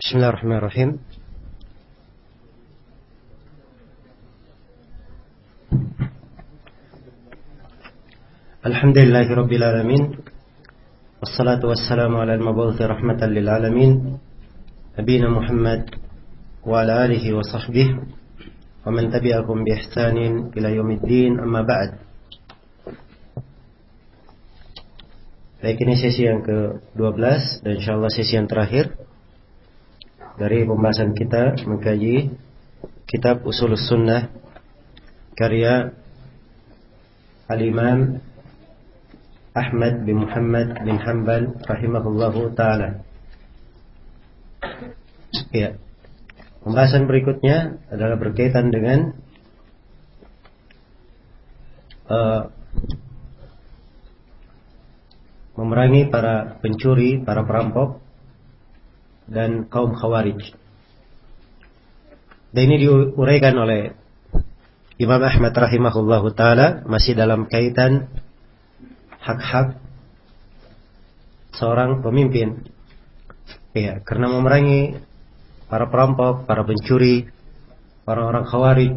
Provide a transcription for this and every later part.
Bismillahirrahmanirrahim. Alhamdulillahirabbil alamin. Wassalatu wassalamu ala al-mabu'uthi rahmatan lil alamin. Nabiyina Muhammad wa ala alihi wa sahbihi wa man tabi'ahum bi ihsanin ila yaumiddin, amma ba'd. Baik, ini sesi yang ke-12 dan insyaallah sesi yang terakhir dari pembahasan kita mengkaji kitab Ushulus Sunnah karya Al-Imam Ahmad bin Muhammad bin Hanbal rahimahullahu ta'ala. Ya. Pembahasan berikutnya adalah berkaitan dengan memerangi para pencuri, para perampok dan kaum Khawarij. Dan ini diuraikan oleh Imam Ahmad rahimahullahu ta'ala masih dalam kaitan hak-hak seorang pemimpin. Ya, karena memerangi para perampok, para pencuri, orang-orang Khawarij,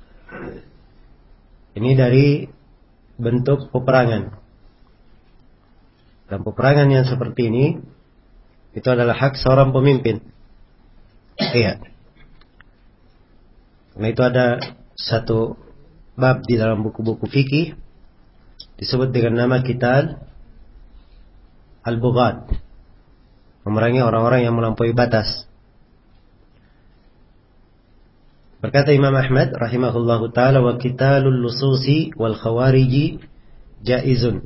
ini dari bentuk peperangan. Dan peperangan yang seperti ini itu adalah hak seorang pemimpin. Iya. Karena itu ada satu bab di dalam buku-buku fikih disebut dengan nama Qital Al-Bughat, memerangi orang-orang yang melampaui batas. Berkata Imam Ahmad rahimahullahu ta'ala, wa qitalul lususi wal khawariji jaizun.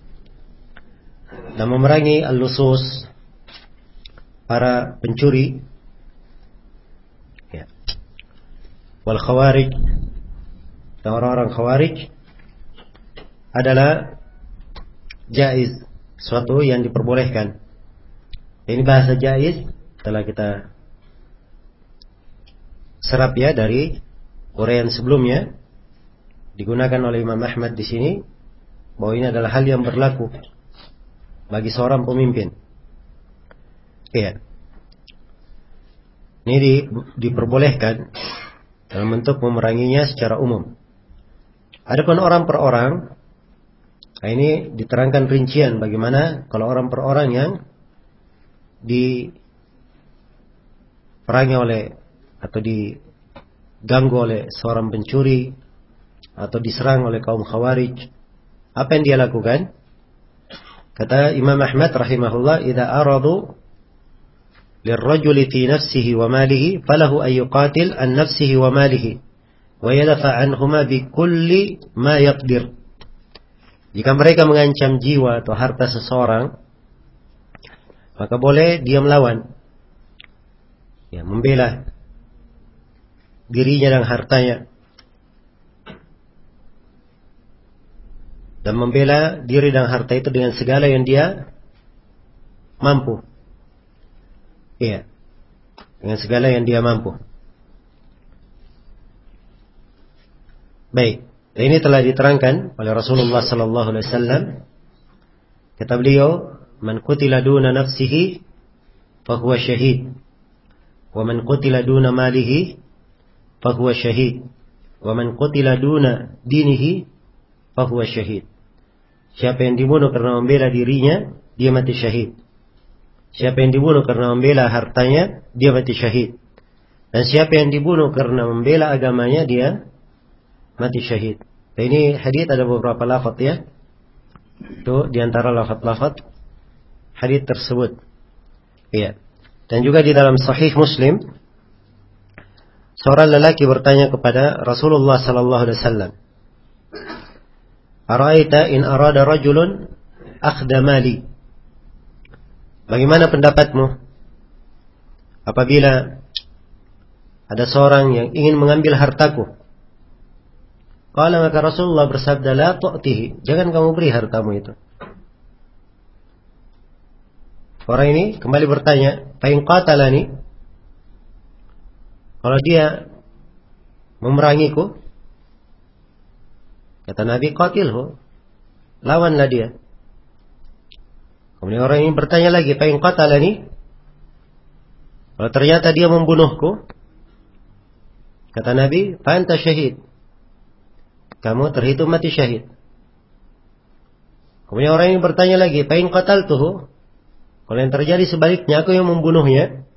Dan memerangi al-lusus, para pencuri, ya, wal khawarij, dan orang-orang khawarij adalah jaiz, suatu yang diperbolehkan. Ini bahasa jaiz telah kita serap ya dari uraian sebelumnya, digunakan oleh Imam Ahmad di sini bahwa ini adalah hal yang berlaku bagi seorang pemimpin. Iya. Ini diperbolehkan dalam bentuk memeranginya secara umum. Adapun orang per orang, nah ini diterangkan rincian bagaimana kalau orang per orang yang diperangi oleh atau diganggu oleh seorang pencuri atau diserang oleh kaum Khawarij, apa yang dia lakukan? Kata Imam Ahmad rahimahullah, idza aradu lirrajuli fi nafsihi wa malihi falahu an yuqatil an nafsihi wa malihi wa yadfa' anhuma bi kulli ma yaqdir. Jika mereka mengancam jiwa atau harta seseorang, maka boleh dia melawan, ya, membela dirinya dan hartanya, dan membela diri dan harta itu dengan segala yang dia mampu. Iya, dengan segala yang dia mampu. Baik, ini telah diterangkan oleh Rasulullah sallallahu alaihi wasallam. Kata beliau, man qutila duna nafsihi fahuwa syahid, wa man qutila duna malihi fahuwa syahid, wa man qutila duna dinihi fahuwa syahid. Siapa yang dibunuh karena membela dirinya, dia mati syahid. Siapa yang dibunuh karena membela hartanya, dia mati syahid. Dan siapa yang dibunuh karena membela agamanya, dia mati syahid. Nah, ini hadits ada beberapa lafaz ya. Itu diantara lafaz-lafaz hadits tersebut. Iya. Dan juga di dalam Sahih Muslim, seorang lelaki bertanya kepada Rasulullah sallallahu alaihi wasallam, "Ara'aita in arada rajulun akhda mali?" Bagaimana pendapatmu apabila ada seorang yang ingin mengambil hartaku? Qala, maka Rasulullah bersabda, la tu'tihi, jangan kamu beri hartamu itu. Orang ini kembali bertanya, fa in qatalani, kalau dia memerangiku, kata Nabi, qatilhu, lawanlah dia. Kemudian orang ini bertanya lagi, fa in qatalani, Kalau ternyata dia membunuhku, kata Nabi, fa anta syahid. Kamu terhitung mati syahid. Kemudian orang ini bertanya lagi, fa in qataltuhu, kalau yang terjadi sebaliknya, aku yang membunuhnya,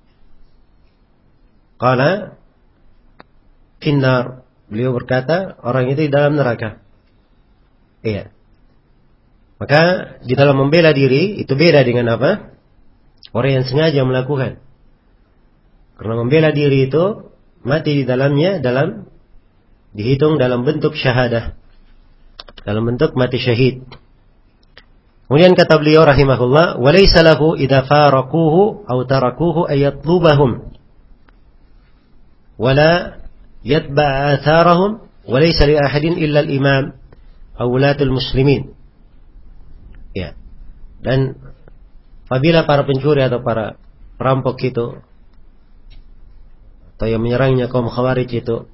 qala finnar. Beliau berkata, orang itu di dalam neraka. Iya. Maka di dalam membela diri itu beda dengan apa? Orang yang sengaja melakukan. Karena membela diri itu mati di dalamnya dihitung dalam bentuk syahadah, dalam bentuk mati syahid. Kemudian kata beliau rahimahullah, walaysa lahu idza faraquhu aw tarakuhu ay yatlubahum wala yatba' atharahum walaysa li ahadin illa al-imam aw wulatul muslimin. Ya. Dan apabila para pencuri atau para perampok itu atau yang menyerangnya kaum Khawarij itu,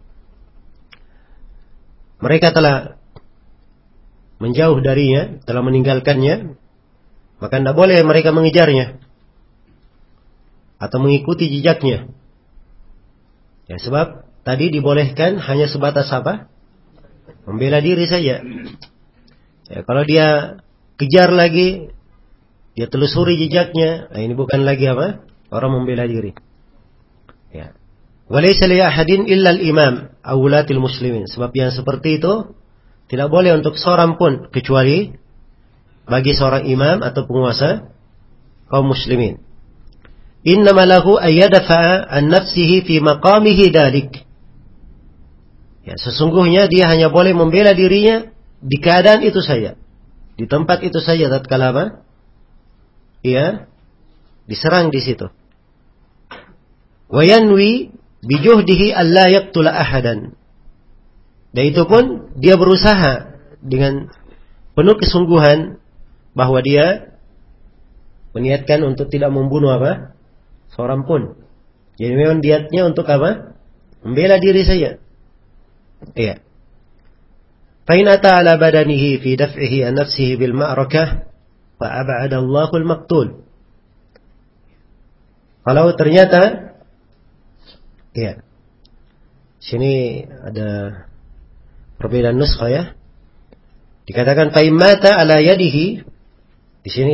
mereka telah menjauh darinya, telah meninggalkannya, maka tidak boleh mereka mengejarnya atau mengikuti jejaknya. Ya, sebab tadi dibolehkan hanya sebatas apa? Membela diri saja. Ya, kalau dia kejar lagi, dia telusuri jejaknya, nah ini bukan lagi apa? Orang membela diri. Ya. Walaysa li ahadin illa al-imam aw wulatil muslimin. Sebab yang seperti itu tidak boleh untuk seorang pun kecuali bagi seorang imam atau penguasa kaum muslimin. Innama lahu ayyadafa an nafsihi fi maqamihi dalik. Ya, sesungguhnya dia hanya boleh membela dirinya di keadaan itu saja. Di tempat itu saja tatkala apa? Ia diserang di situ. Wa yanwi bijuhdihi alla yaqtula ahadan. Dan itu pun dia berusaha dengan penuh kesungguhan bahwa dia meniatkan untuk tidak membunuh apa? Seorang pun. Jadi memang niatnya untuk apa? Membela diri saja. Iya. Fa in ata ala badanihi fi daf'ihi an nafsihi bil ma'rakah fa ab'ada Allahu al-maqtul. Kalau ternyata iya. Sini ada perbedaan nuskha ya. Dikatakan fa immata ala yadihi. Di sini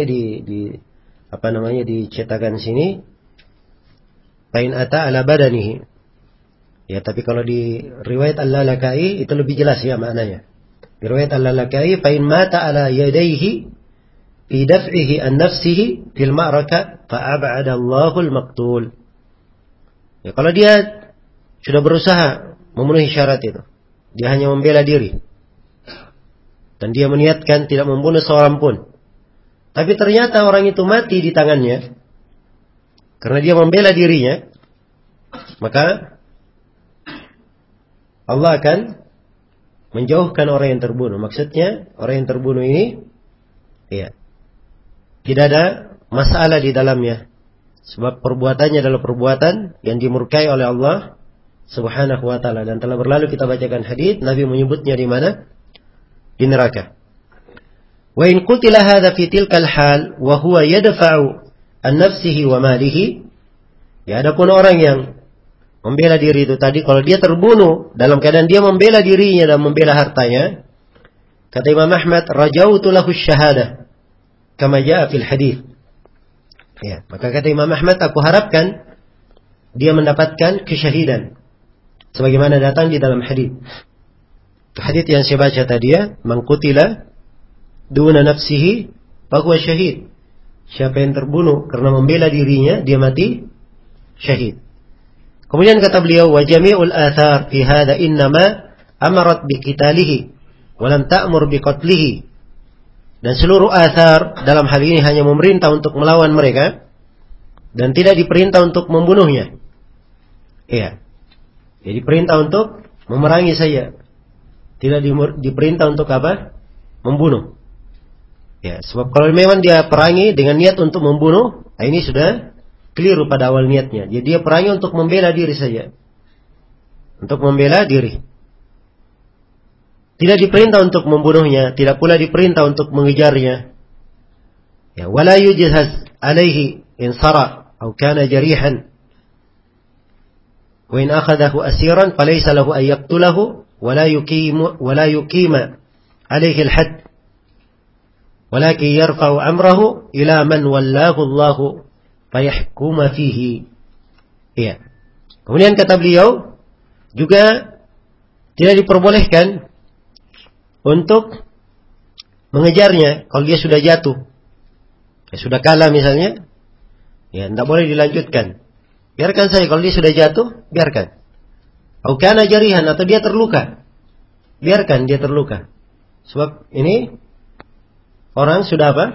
dicetakan sini fa in ata ala badanihi. Ya, tapi kalau di riwayat Al-Lalakai itu lebih jelas ya maknanya. Di riwayat Al-Lalakai fa in mata ala yadayhi fi daf'ihi an nafsihi fil ma'rakah fa ab'ada Allahu al-maqtul. Ya, kalau dia sudah berusaha memenuhi syarat itu, dia hanya membela diri, dan dia meniatkan tidak membunuh seorang pun, tapi ternyata orang itu mati di tangannya, karena dia membela dirinya, maka Allah akan menjauhkan orang yang terbunuh. Maksudnya orang yang terbunuh ini, ya, tidak ada masalah di dalamnya. Sebab perbuatannya adalah perbuatan yang dimurkai oleh Allah Subhanahu wa ta'ala. Dan telah berlalu kita bacakan hadis, Nabi menyebutnya di mana? Di neraka. Wa in qutila hadha fi tilkal hal wa huwa yadfa'u an nafsihi wa malihi. Ya, adapun orang yang membela diri itu tadi, kalau dia terbunuh dalam keadaan dia membela dirinya dan membela hartanya, kata Imam Ahmad, rajautu lahu syahadah kama jaa fil hadis. Ya, maka kata Imam Ahmad, aku harapkan dia mendapatkan kesyahidan sebagaimana datang di dalam hadis. Hadis yang saya baca tadi ya, man qutila duna nafsihi fa huwa syahid. Siapa yang terbunuh karena membela dirinya, dia mati syahid. Kemudian kata beliau, wa jami'ul athar fi hadha innama amarat bi qitalihi wa lam ta'mur bi qatlihi. Dan seluruh athar dalam hal ini hanya memerintah untuk melawan mereka dan tidak diperintah untuk membunuhnya. Iya. Jadi perintah untuk memerangi saja. Tidak diperintah untuk apa? Membunuh. Ya, sebab kalau memang dia perangi dengan niat untuk membunuh, ini sudah keliru pada awal niatnya. Jadi dia perangi untuk membela diri saja. Untuk membela diri. Tidak diperintah untuk membunuhnya, tidak pula diperintah untuk mengejarnya. Ya, wala yujhaz alaihi in sara atau kana jarihan Wa in akhadahu asiran falaysa lahu an yaqtulahu wa la yuqima alaihi al-hadd. Walakin yarfa'u amrahu ila man wallahu Allahu fayahkuma fihi. Iya. Kemudian kata beliau juga tidak diperbolehkan untuk mengejarnya kalau dia sudah jatuh. Ya, sudah kalah misalnya, ya tidak boleh dilanjutkan. Biarkan saja kalau dia sudah jatuh, biarkan. Atau kana jarihan, atau dia terluka, biarkan dia terluka. Sebab ini orang sudah apa?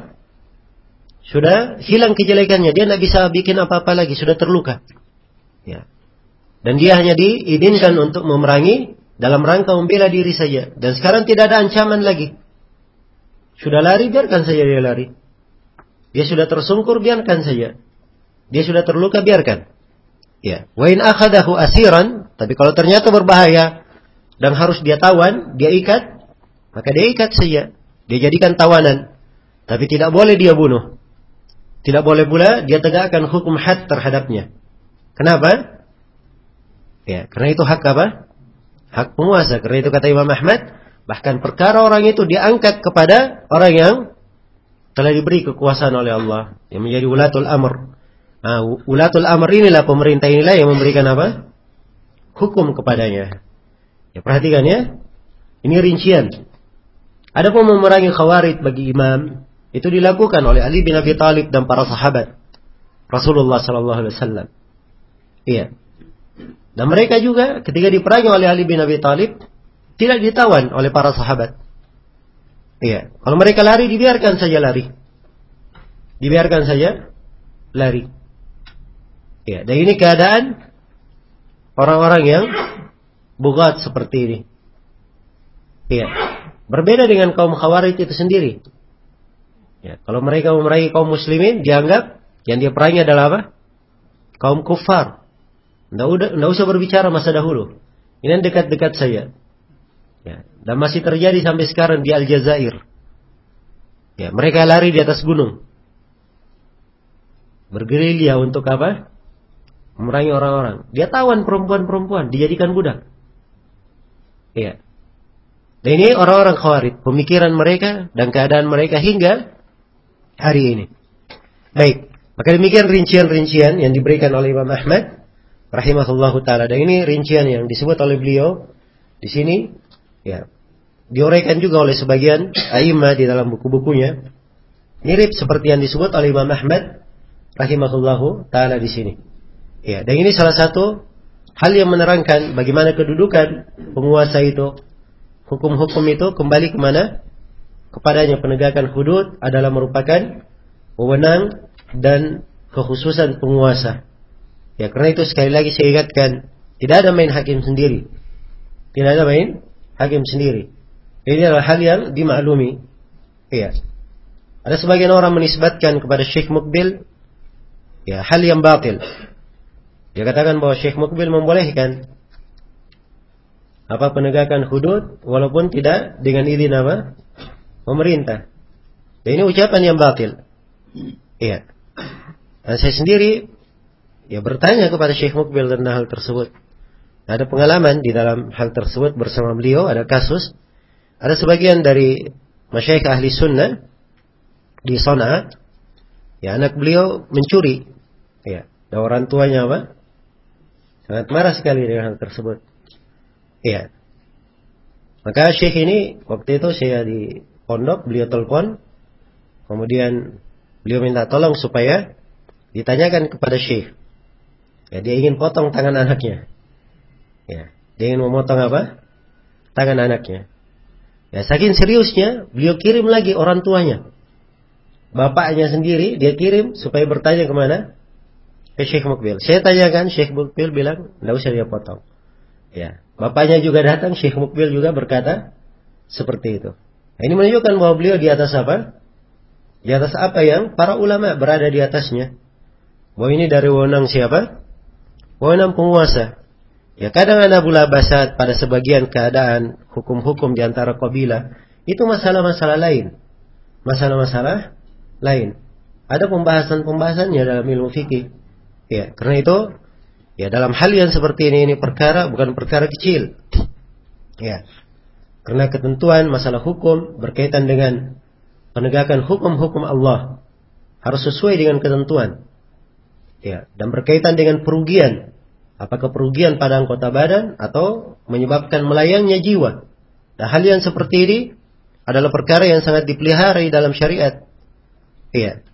Sudah hilang kejelekannya, dia tidak bisa bikin apa-apa lagi, sudah terluka. Ya. Dan dia hanya diizinkan untuk memerangi dalam rangka membela diri saja. Dan sekarang tidak ada ancaman lagi. Sudah lari, biarkan saja dia lari. Dia sudah tersungkur, biarkan saja. Dia sudah terluka, biarkan. Ya. Wa in akhadahu asiran, tapi kalau ternyata berbahaya dan harus dia tawan, dia ikat, maka dia ikat saja. Dia jadikan tawanan. Tapi tidak boleh dia bunuh. Tidak boleh pula dia tegakkan hukum had terhadapnya. Kenapa? Ya, karena itu hak apa? Hak penguasa. Karena itu kata Imam Ahmad, bahkan perkara orang itu diangkat kepada orang yang telah diberi kekuasaan oleh Allah, yang menjadi ulatul amr. Nah, ulatul amr inilah, pemerintah inilah yang memberikan apa? Hukum kepadanya. Ya, perhatikan ya. Ini rincian. Adapun memerangi khawarij bagi imam, itu dilakukan oleh Ali bin Abi Thalib dan para sahabat Rasulullah sallallahu alaihi wasallam. Iya. Dan mereka juga ketika diperangi oleh Ali bin Abi Thalib tidak ditawan oleh para sahabat. Iya. Kalau mereka lari, dibiarkan saja lari. Dibiarkan saja lari. Iya. Dan ini keadaan orang-orang yang bugat seperti ini. Iya. Berbeda dengan kaum Khawarij itu sendiri. Ya. Kalau mereka memerangi kaum muslimin, dianggap yang dia perangi adalah apa? Kaum kufar. Tidak usah berbicara masa dahulu. Ini dekat-dekat saya. Ya, dan masih terjadi sampai sekarang di Aljazair. Ya, mereka lari di atas gunung, bergerilya untuk apa? Memerangi orang-orang. Dia tawan perempuan-perempuan, dijadikan budak. Ya. Dan ini orang-orang Khawarij, pemikiran mereka dan keadaan mereka hingga hari ini. Baik, maka demikian rincian-rincian yang diberikan oleh Imam Ahmad rahimahullahu taala. Dan ini rincian yang disebut oleh beliau di sini. Ya, diuraikan juga oleh sebagian a'immah di dalam buku-bukunya, mirip seperti yang disebut oleh Imam Ahmad rahimahullahu taala di sini. Ya, dan ini salah satu hal yang menerangkan bagaimana kedudukan penguasa itu, hukum-hukum itu kembali kemana? Kepadanya. Penegakan hudud adalah merupakan wewenang dan kekhususan penguasa. Ya, karena itu sekali lagi saya ingatkan, tidak ada main hakim sendiri. Tidak ada main hakim sendiri. Ini adalah hal yang dimaklumi. Iya. Ada sebagian orang menisbatkan kepada Syekh Muqbil, ya, hal yang batil. Dia katakan bahwa Syekh Muqbil membolehkan apa penegakan hudud walaupun tidak dengan izin apa? Pemerintah. Dan ini ucapan yang batil. Iya. Dan saya sendiri ya bertanya kepada Syekh Muqbil tentang hal tersebut. Ada pengalaman di dalam hal tersebut bersama beliau, ada kasus, ada sebagian dari masyayikh ahli sunnah di Sana'a, ya, anak beliau mencuri, ya, dan orang tuanya apa? Sangat marah sekali dengan hal tersebut. Ya. Maka syekh ini waktu itu saya di pondok, beliau telepon, kemudian beliau minta tolong supaya ditanyakan kepada syekh. Ya, dia ingin potong tangan anaknya. Ya, dia ingin memotong apa? Tangan anaknya. Ya, saking seriusnya, beliau kirim lagi orang tuanya. Bapaknya sendiri, dia kirim supaya bertanya kemana? Ke Syekh Muqbil. Saya tanyakan, Syekh Muqbil bilang, tidak usah dia potong. Ya, bapaknya juga datang, Syekh Muqbil juga berkata seperti itu. Nah, ini menunjukkan bahwa beliau di atas apa? Di atas apa yang para ulama berada di atasnya. Bahwa ini dari wewenang siapa? Wewenang penguasa. Ya, kadang ada pula basat pada sebagian keadaan hukum-hukum di antara kabilah. Itu masalah-masalah lain. Masalah-masalah lain. Ada pembahasan-pembahasannya dalam ilmu fikih. Ya, karena itu Ya, dalam hal yang seperti ini perkara bukan perkara kecil. Ya. Karena ketentuan masalah hukum berkaitan dengan penegakan hukum-hukum Allah harus sesuai dengan ketentuan. Ya, dan berkaitan dengan perugian. Apakah perugian pada anggota badan atau menyebabkan melayangnya jiwa. Nah, hal yang seperti ini adalah perkara yang sangat dipelihara di dalam syariat. Iya.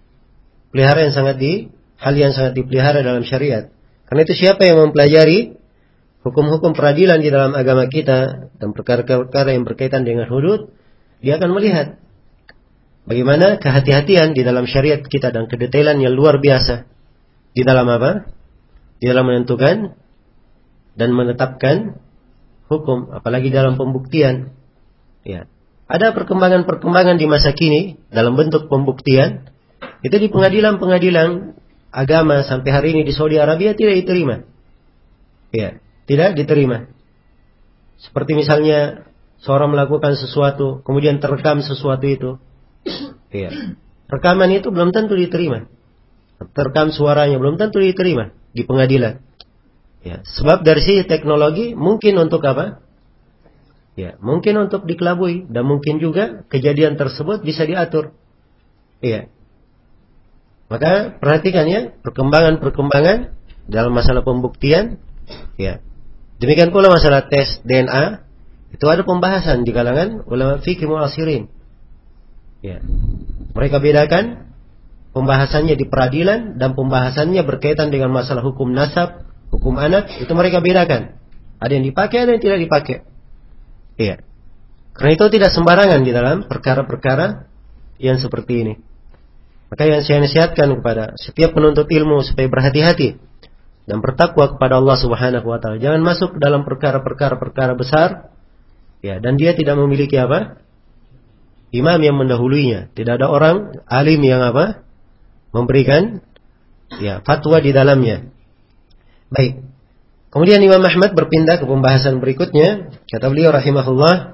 Hal yang sangat dipelihara dalam syariat. Karena itu siapa yang mempelajari hukum-hukum peradilan di dalam agama kita dan perkara-perkara yang berkaitan dengan hudud, dia akan melihat bagaimana kehati-hatian di dalam syariat kita dan kedetailan yang luar biasa di dalam apa? Di dalam menentukan dan menetapkan hukum, apalagi dalam pembuktian. Ya. Ada perkembangan-perkembangan di masa kini dalam bentuk pembuktian. Itu di pengadilan-pengadilan agama sampai hari ini di Saudi Arabia tidak diterima. Ya, tidak diterima. Seperti misalnya seorang melakukan sesuatu, kemudian terekam sesuatu itu. Ya. Rekaman itu belum tentu diterima. Terekam suaranya belum tentu diterima di pengadilan. Ya, sebab dari sisi teknologi mungkin untuk apa? Ya, mungkin untuk dikelabui dan mungkin juga kejadian tersebut bisa diatur. Iya. Maka perhatikan ya perkembangan-perkembangan dalam masalah pembuktian. Ya. Demikian pula masalah tes DNA itu ada pembahasan di kalangan ulama fikih mu'asirin. Ya. Mereka bedakan pembahasannya di peradilan dan pembahasannya berkaitan dengan masalah hukum nasab, hukum anak, itu mereka bedakan. Ada yang dipakai, ada yang tidak dipakai. Iya. Karena itu tidak sembarangan di dalam perkara-perkara yang seperti ini. Maka yang saya nasihatkan kepada setiap penuntut ilmu supaya berhati-hati dan bertakwa kepada Allah Subhanahu wa taala. Jangan masuk dalam perkara-perkara besar. Ya, dan dia tidak memiliki apa? Imam yang mendahuluinya. Tidak ada orang alim yang apa? Memberikan ya fatwa di dalamnya. Baik. Kemudian Imam Ahmad berpindah ke pembahasan berikutnya. Kata beliau rahimahullah,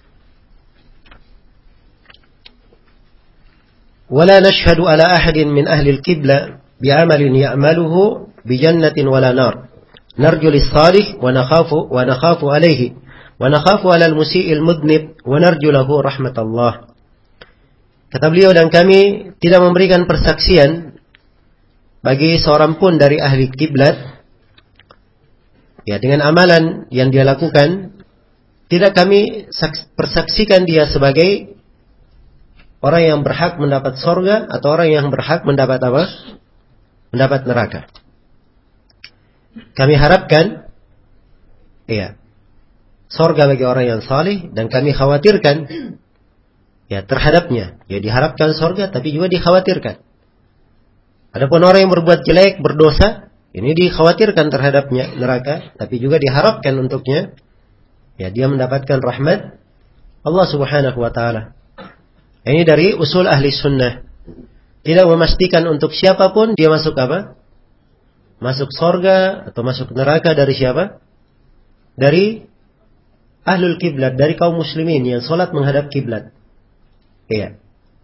"Wala nashhadu ala ahadin min ahli al-qibla bi'amalin ya'maluhu bi jannatin wala nar. Narju lis-salih wa nakhafu alayhi wa nakhafu ala al-musii' al-mudnib wa narju lahu rahmatallah." Kata beliau, dan kami tidak memberikan persaksian bagi seorang pun dari ahli kiblat ya dengan amalan yang dia lakukan, tidak kami persaksikan dia sebagai orang yang berhak mendapat surga atau orang yang berhak mendapat apa? Mendapat neraka. Kami harapkan ya surga bagi orang yang salih dan kami khawatirkan ya terhadapnya. Ya diharapkan surga tapi juga dikhawatirkan. Adapun orang yang berbuat jelek, berdosa, ini dikhawatirkan terhadapnya neraka, tapi juga diharapkan untuknya ya dia mendapatkan rahmat Allah Subhanahu wa taala. Ini dari usul ahli sunnah. Tidak memastikan untuk siapapun dia masuk apa? Masuk surga atau masuk neraka dari siapa? Dari ahlul kiblat, dari kaum muslimin yang salat menghadap kiblat. Iya.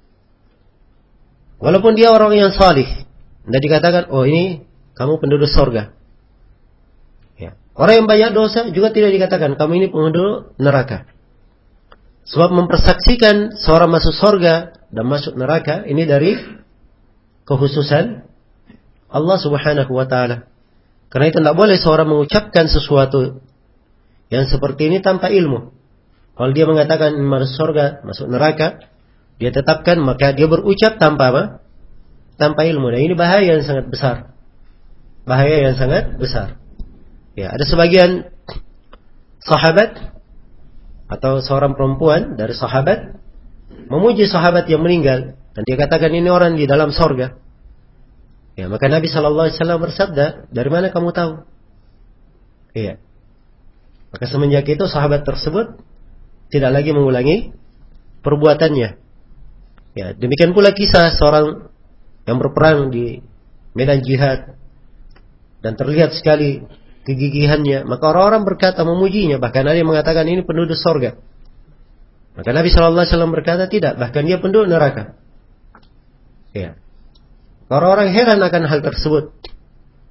Walaupun dia orang yang salih, tidak dikatakan, oh ini kamu penduduk surga. Ya. Orang yang banyak dosa juga tidak dikatakan, kamu ini penduduk neraka. Sebab mempersaksikan seorang masuk surga dan masuk neraka, ini dari kekhususan Allah Subhanahu wa ta'ala. Karena itu tidak boleh seorang mengucapkan sesuatu yang seperti ini tanpa ilmu. Kalau dia mengatakan masuk surga, masuk neraka, dia tetapkan, maka dia berucap tanpa apa? Tanpa ilmu. Dan ini bahaya yang sangat besar. Bahaya yang sangat besar. Ya, ada sebagian sahabat atau seorang perempuan dari sahabat memuji sahabat yang meninggal dan dia katakan ini orang di dalam surga. Ya, maka Nabi sallallahu alaihi wasallam bersabda, "Dari mana kamu tahu?" Iya. Maka semenjak itu sahabat tersebut tidak lagi mengulangi perbuatannya. Ya, demikian pula kisah seorang yang berperang di medan jihad dan terlihat sekali kegigihannya, maka orang-orang berkata memujinya, bahkan ada yang mengatakan ini penduduk surga. Maka Nabi sallallahu alaihi wasallam berkata tidak, bahkan dia penduduk neraka. Ya. Orang-orang heran akan hal tersebut.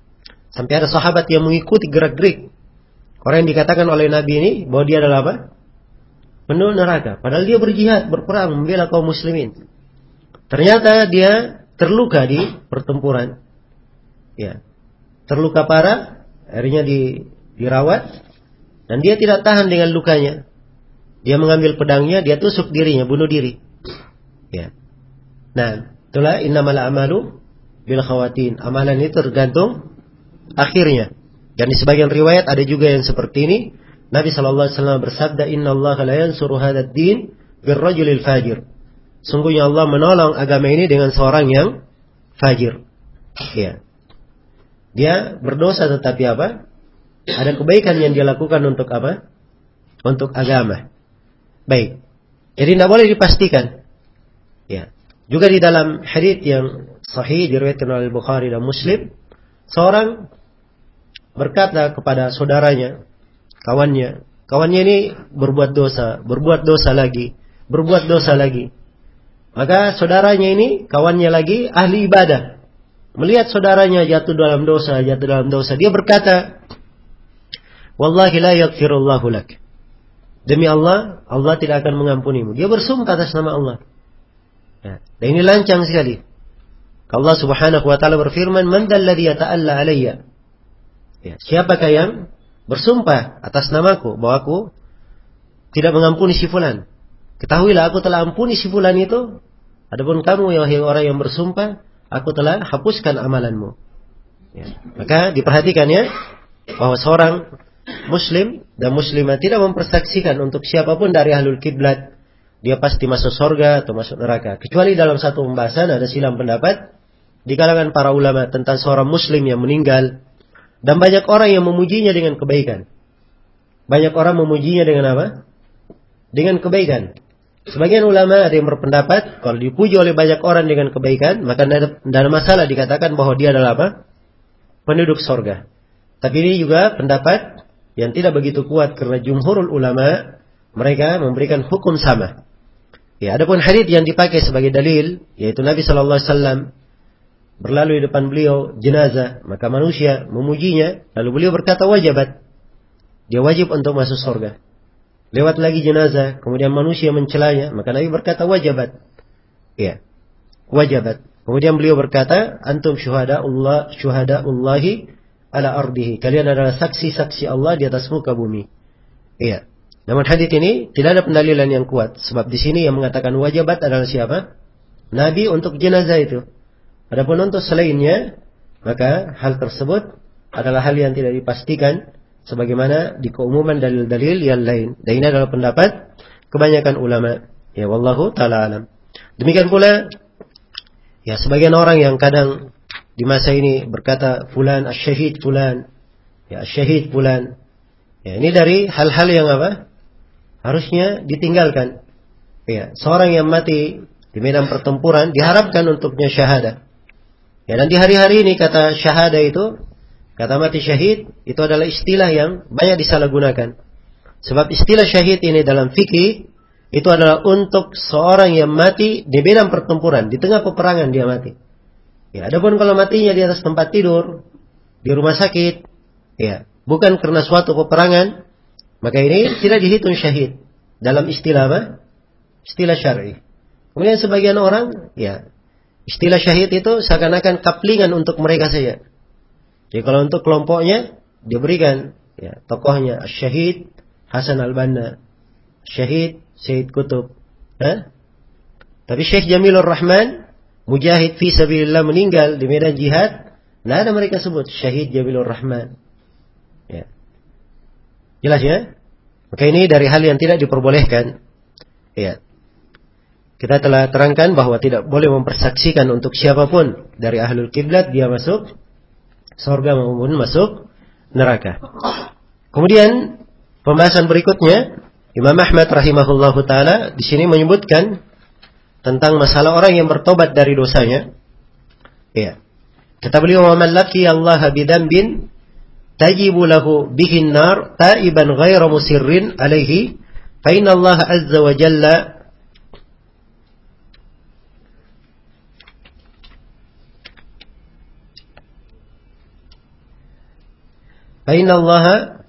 Sampai ada sahabat yang mengikuti gerak-gerik orang yang dikatakan oleh Nabi ini bahwa dia adalah apa? Penduduk neraka. Padahal dia berjihad, berperang, membela kaum muslimin. Ternyata dia terluka di pertempuran. Ya. Terluka parah, akhirnya dirawat, dan dia tidak tahan dengan lukanya. Dia mengambil pedangnya, dia tusuk dirinya, bunuh diri. Ya. Nah, itulah innamal a'malu bil khawatin. Amalan itu tergantung akhirnya. Dan di sebagian riwayat ada juga yang seperti ini. Nabi SAW bersabda, Inna Allah la yansuru hadad din birrajulil fajir. Sungguhnya Allah menolong agama ini dengan seorang yang fajir. Ya. Dia berdosa tetapi apa? Ada kebaikan yang dia lakukan untuk apa? Untuk agama. Baik. Jadi tidak boleh dipastikan. Ya. Juga di dalam hadits yang sahih diriwayatkan oleh Bukhari dan Muslim, seorang berkata kepada saudaranya, kawannya ini berbuat dosa lagi. Maka saudaranya ini, kawannya lagi ahli ibadah. Melihat saudaranya jatuh dalam dosa, dia berkata, Wallahi la yaghfirullahu lak. Demi Allah, Allah tidak akan mengampunimu. Dia bersumpah atas nama Allah. Ya. Dan ini lancang sekali. Allah Subhanahu wa taala berfirman, "Man dalladhi yata'alla 'alayya?" Ya, siapakah yang bersumpah atas namaku bahwa aku tidak mengampuni si fulan? Ketahuilah aku telah ampuni si fulan itu. Adapun kamu wahai orang yang bersumpah, aku telah hapuskan amalanmu. Ya. Maka diperhatikan ya bahwa seorang Muslim dan Muslimah tidak mempersaksikan untuk siapapun dari ahlul kiblat dia pasti masuk surga atau masuk neraka. Kecuali dalam satu pembahasan ada silang pendapat di kalangan para ulama tentang seorang Muslim yang meninggal dan banyak orang yang memujinya dengan kebaikan. Banyak orang memujinya dengan apa? Dengan kebaikan. Sebagian ulama ada yang berpendapat kalau dipuji oleh banyak orang dengan kebaikan maka tidak ada masalah dikatakan bahwa dia adalah apa? Penduduk surga. Tapi ini juga pendapat yang tidak begitu kuat karena jumhurul ulama mereka memberikan hukum sama. Ya, adapun hadits yang dipakai sebagai dalil yaitu Nabi sallallahu alaihi wasallam berlalu di depan beliau jenazah, maka manusia memujinya, lalu beliau berkata wajibat. Dia wajib untuk masuk surga. Lewat lagi jenazah, kemudian manusia mencelanya, maka Nabi berkata wajibat. Ya. Wajibat. Kemudian beliau berkata, antum syuhada'ullahi ala ardihi. Kalian adalah saksi-saksi Allah di atas muka bumi. Iya. Namun hadits ini tidak ada pendalilan yang kuat. Sebab di sini yang mengatakan wajibat adalah siapa? Nabi untuk jenazah itu. Adapun untuk selainnya, maka hal tersebut adalah hal yang tidak dipastikan. Sebagaimana di keumuman dalil-dalil yang lain. Dan ini adalah pendapat kebanyakan ulama. Ya wallahu ta'ala alam. Demikian pula, ya sebagian orang yang kadang di masa ini berkata fulan asyahid fulan. Ya asyahid fulan. Ya ini dari hal-hal yang apa? Harusnya ditinggalkan. Ya, seorang yang mati di medan pertempuran diharapkan untuknya syahadah. Ya, dan di hari-hari ini kata syahadah itu, kata mati syahid itu adalah istilah yang banyak disalahgunakan. Sebab istilah syahid ini dalam fikih itu adalah untuk seorang yang mati di medan pertempuran, di tengah peperangan dia mati. Ya, adapun kalau matinya di atas tempat tidur, di rumah sakit, ya, bukan karena suatu peperangan, maka ini tidak dihitung syahid dalam istilah apa? Istilah syar'i. Kemudian sebagian orang, ya, istilah syahid itu seakan-akan kaplingan untuk mereka saja. Jadi kalau untuk kelompoknya diberikan, ya, tokohnya Syahid Hasan Al-Banna, Syahid Syed Qutb. Tapi Syekh Jamilur Rahman, mujahid fi sabilillah meninggal di medan jihad, tidak ada mereka sebut Syahid Jamilur Rahman. Ya. Jelas ya? Maka ini dari hal yang tidak diperbolehkan. Ya. Kita telah terangkan bahwa tidak boleh mempersaksikan untuk siapapun dari ahlul kiblat dia masuk surga maupun masuk neraka. Kemudian pembahasan berikutnya Imam Ahmad rahimahullahu taala di sini menyebutkan tentang masalah orang yang bertobat dari dosanya. Ya. Kata beliau, "Wa man laqiya Allah bi dhanbin tajibu lahu bihi an-nar taiban ghayra musirrin alaihi fa inna Allah azza wa jalla fa innallaha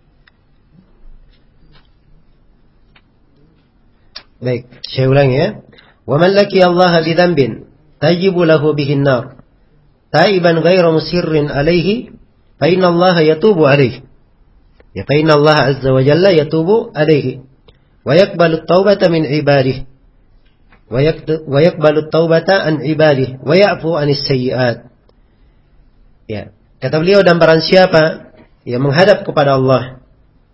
baik, saya ulangi ya. Wa man laqiyallaha bi dhanbin tajibu lahu bihi an-nar taiban ghairu musirrin alaihi fa innallaha yatubu alaihi. Ya fa innallaha azza wa jalla yatubu alaihi wa yaqbalu at-taubata min ibadihi wa yaqbalu at-taubata an ibadihi wa ya'fu 'anis sayyi'at. Ya, kata beliau, dan barang siapa yang menghadap kepada Allah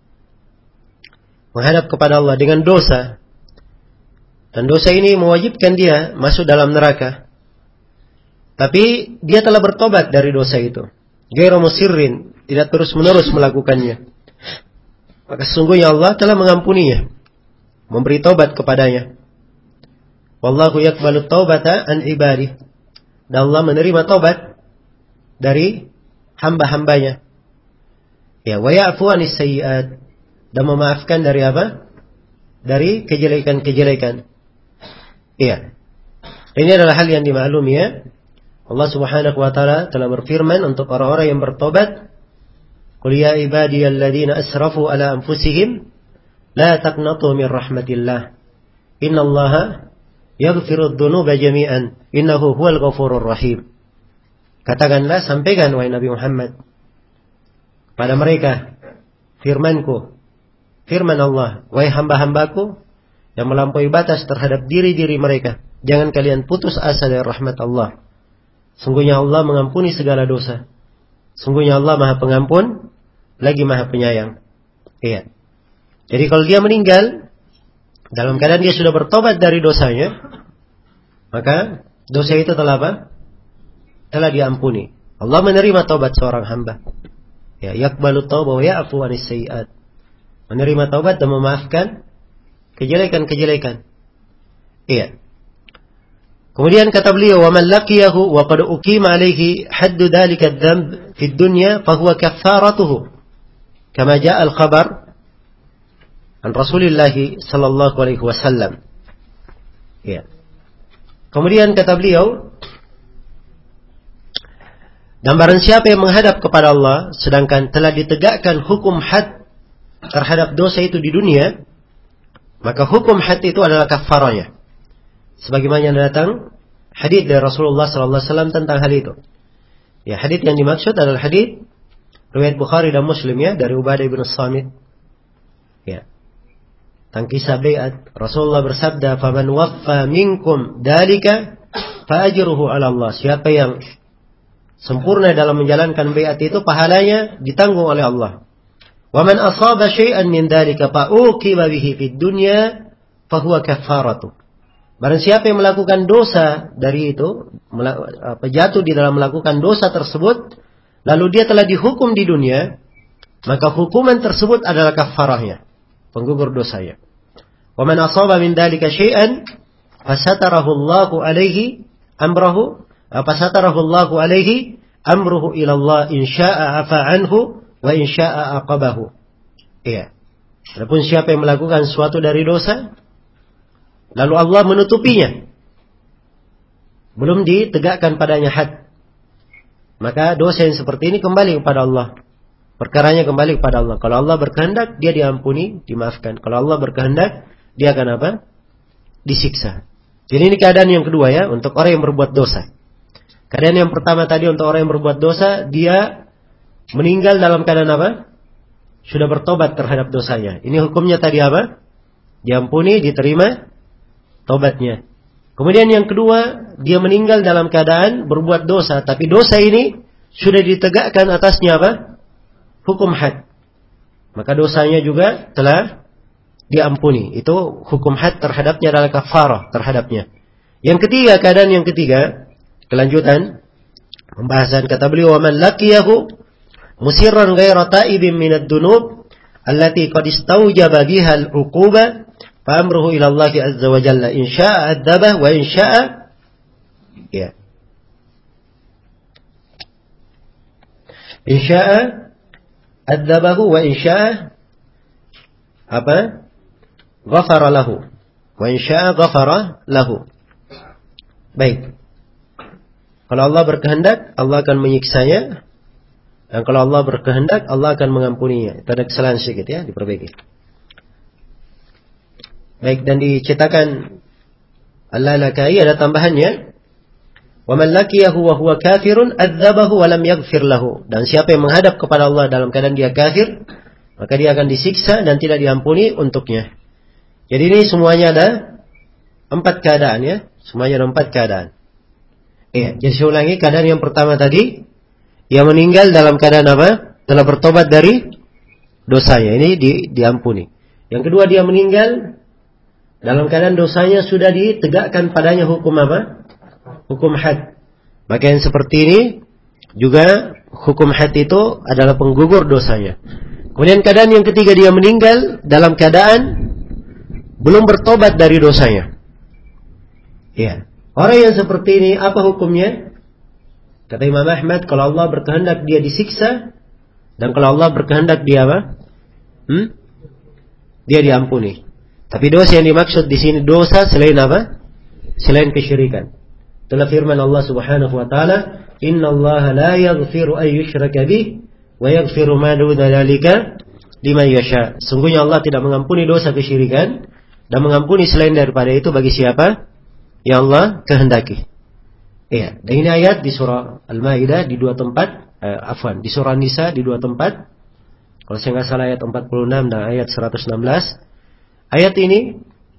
dengan dosa, dan dosa ini mewajibkan dia masuk dalam neraka, tapi dia telah bertobat dari dosa itu, ghairu musirrin, tidak terus-menerus melakukannya, maka sesungguhnya Allah telah mengampuninya, memberi taubat kepadanya. Wallahu yaqbalu taubata an ibadih, dan Allah menerima taubat dari hamba-hambanya. Ya, wa ya'fu 'anis sayyi'at, dan memaafkan dari apa? Dari kejelekan-kejelekan. Iya. Ini adalah hal yang dimaklumi ya. Allah Subhanahu wa taala telah berfirman untuk orang-orang yang bertobat, "Qul ya ibadiyalladzina asrafu ala anfusihim la taqnatu min rahmatillah. Innallaha yaghfirudz dzunuba jami'an. Innahu huwal ghafurur rahim." Katakanlah, sampaikan wahai Nabi Muhammad pada mereka firman-Ku, firman Allah, wahai hamba-hambaku yang melampaui batas terhadap diri-diri mereka, jangan kalian putus asa dari rahmat Allah. Sungguhnya Allah mengampuni segala dosa. Sungguhnya Allah Maha Pengampun lagi Maha Penyayang. Iya. Jadi kalau dia meninggal dalam keadaan dia sudah bertobat dari dosanya, maka dosa itu telah apa? Telah diampuni. Allah menerima taubat seorang hamba. Ya, yaqbalu tauba wa ya'fu 'anis sayyi'at. Menerima taubat dan memaafkan kejelekan-kejelekan. Iya. Kemudian kata beliau, "Wa man laqiyahu wa qad uqima 'alaihi haddu dzalika adh-dhanb fi ad-dunya fa huwa kaffaratuhu." Kama jaa al-khabar an Rasulillah sallallahu alaihi wasallam. Iya. Kemudian kata beliau, dan barang siapa yang menghadap kepada Allah sedangkan telah ditegakkan hukum had terhadap dosa itu di dunia, maka hukum had itu adalah kafaranya. Sebagaimana datang hadis dari Rasulullah sallallahu alaihi wasallam tentang hal itu. Ya, hadis yang dimaksud adalah hadis riwayat Bukhari dan Muslim ya, dari Ubadah bin Samit. Ya. Tentang kisah bai'at, Rasulullah bersabda, "Faman waffa minkum dalika fa ajruhu 'ala Allah." Siapa yang sempurna dalam menjalankan bai'at itu, pahalanya ditanggung oleh Allah. Wa man asaba syai'an min dzalika fa uqiba bihi fid dunya fa huwa kaffaratu. Barang siapa yang melakukan dosa dari itu, jatuh di dalam melakukan dosa tersebut, lalu dia telah dihukum di dunia, maka hukuman tersebut adalah kafarahnya, penggugur dosanya. Wa man asaba min dzalika syai'an fasatarahu Allahu alaihi amrahu, fasatarahu Allahu alaihi amruhu ila Allah in syaa'a afa anhu wa in syaa'a aqabahu. Iya. Adapun siapa yang melakukan suatu dari dosa lalu Allah menutupinya, belum ditegakkan padanya had, maka dosa yang seperti ini kembali kepada Allah. Perkaranya kembali kepada Allah. Kalau Allah berkehendak, dia diampuni, dimaafkan. Kalau Allah berkehendak, dia akan apa? Disiksa. Jadi ini keadaan yang kedua ya, untuk orang yang berbuat dosa. Keadaan yang pertama tadi untuk orang yang berbuat dosa, dia meninggal dalam keadaan apa? Sudah bertobat terhadap dosanya. Ini hukumnya tadi apa? Diampuni, diterima tobatnya. Kemudian yang kedua, dia meninggal dalam keadaan berbuat dosa, tapi dosa ini sudah ditegakkan atasnya apa? Hukum had. Maka dosanya juga telah diampuni. Itu hukum had terhadapnya adalah kafarah terhadapnya. Yang ketiga, keadaan yang ketiga, kelanjutan pembahasan, kata beliau, "Wa man laqiyahu musirran ghaira ta'ibin minad dunub allati qad istawjaba biha al-'uquba fa amruhu ila Allah azza wa jalla in syaa'a adzabah wa in syaa'a." Ya. In syaa'a adzabahu wa in syaa'a apa? Ghafara lahu. Wa in syaa'a ghafara lahu. Baik. Kalau Allah berkehendak, Allah akan menyiksanya. Dan kalau Allah berkehendak, Allah akan mengampuninya. Itu ada kesalahan sedikit ya, diperbaiki. Baik, dan dicetakan Al-Lalakai ada tambahannya. Wa man laqiyahu wa huwa kafirun adzabahu wa lam yaghfir lahu. Dan siapa yang menghadap kepada Allah dalam keadaan dia kafir, maka dia akan disiksa dan tidak diampuni untuknya. Jadi ini semuanya ada 4 keadaan ya. Semuanya ada 4 keadaan. Iya, jadi saya ulangi, keadaan yang pertama tadi, ia meninggal dalam keadaan apa? Telah bertobat dari dosanya. Ini diampuni. Yang kedua, dia meninggal dalam keadaan dosanya sudah ditegakkan padanya hukum apa? Hukum had. Maka yang seperti ini juga hukum had itu adalah penggugur dosanya. Kemudian keadaan yang ketiga, dia meninggal dalam keadaan belum bertobat dari dosanya. Iya. Orang yang seperti ini apa hukumnya? Kata Imam Ahmad, kalau Allah berkehendak dia disiksa, dan kalau Allah berkehendak dia apa? Dia diampuni. Tapi dosa yang dimaksud di sini dosa selain apa? Selain kesyirikan. Itulah firman Allah Subhanahu wa taala, "Innallaha la yaghfiru an yushraka bih wa yaghfiru ma duna dzalika liman yasha." Sungguhnya Allah tidak mengampuni dosa kesyirikan dan mengampuni selain daripada itu bagi siapa yang Allah kehendaki. Iya, dan ini ayat di surah Al-Maidah di 2 tempat, di surah Nisa di 2 tempat. Kalau saya nggak salah ayat 46 dan ayat 116. Ayat ini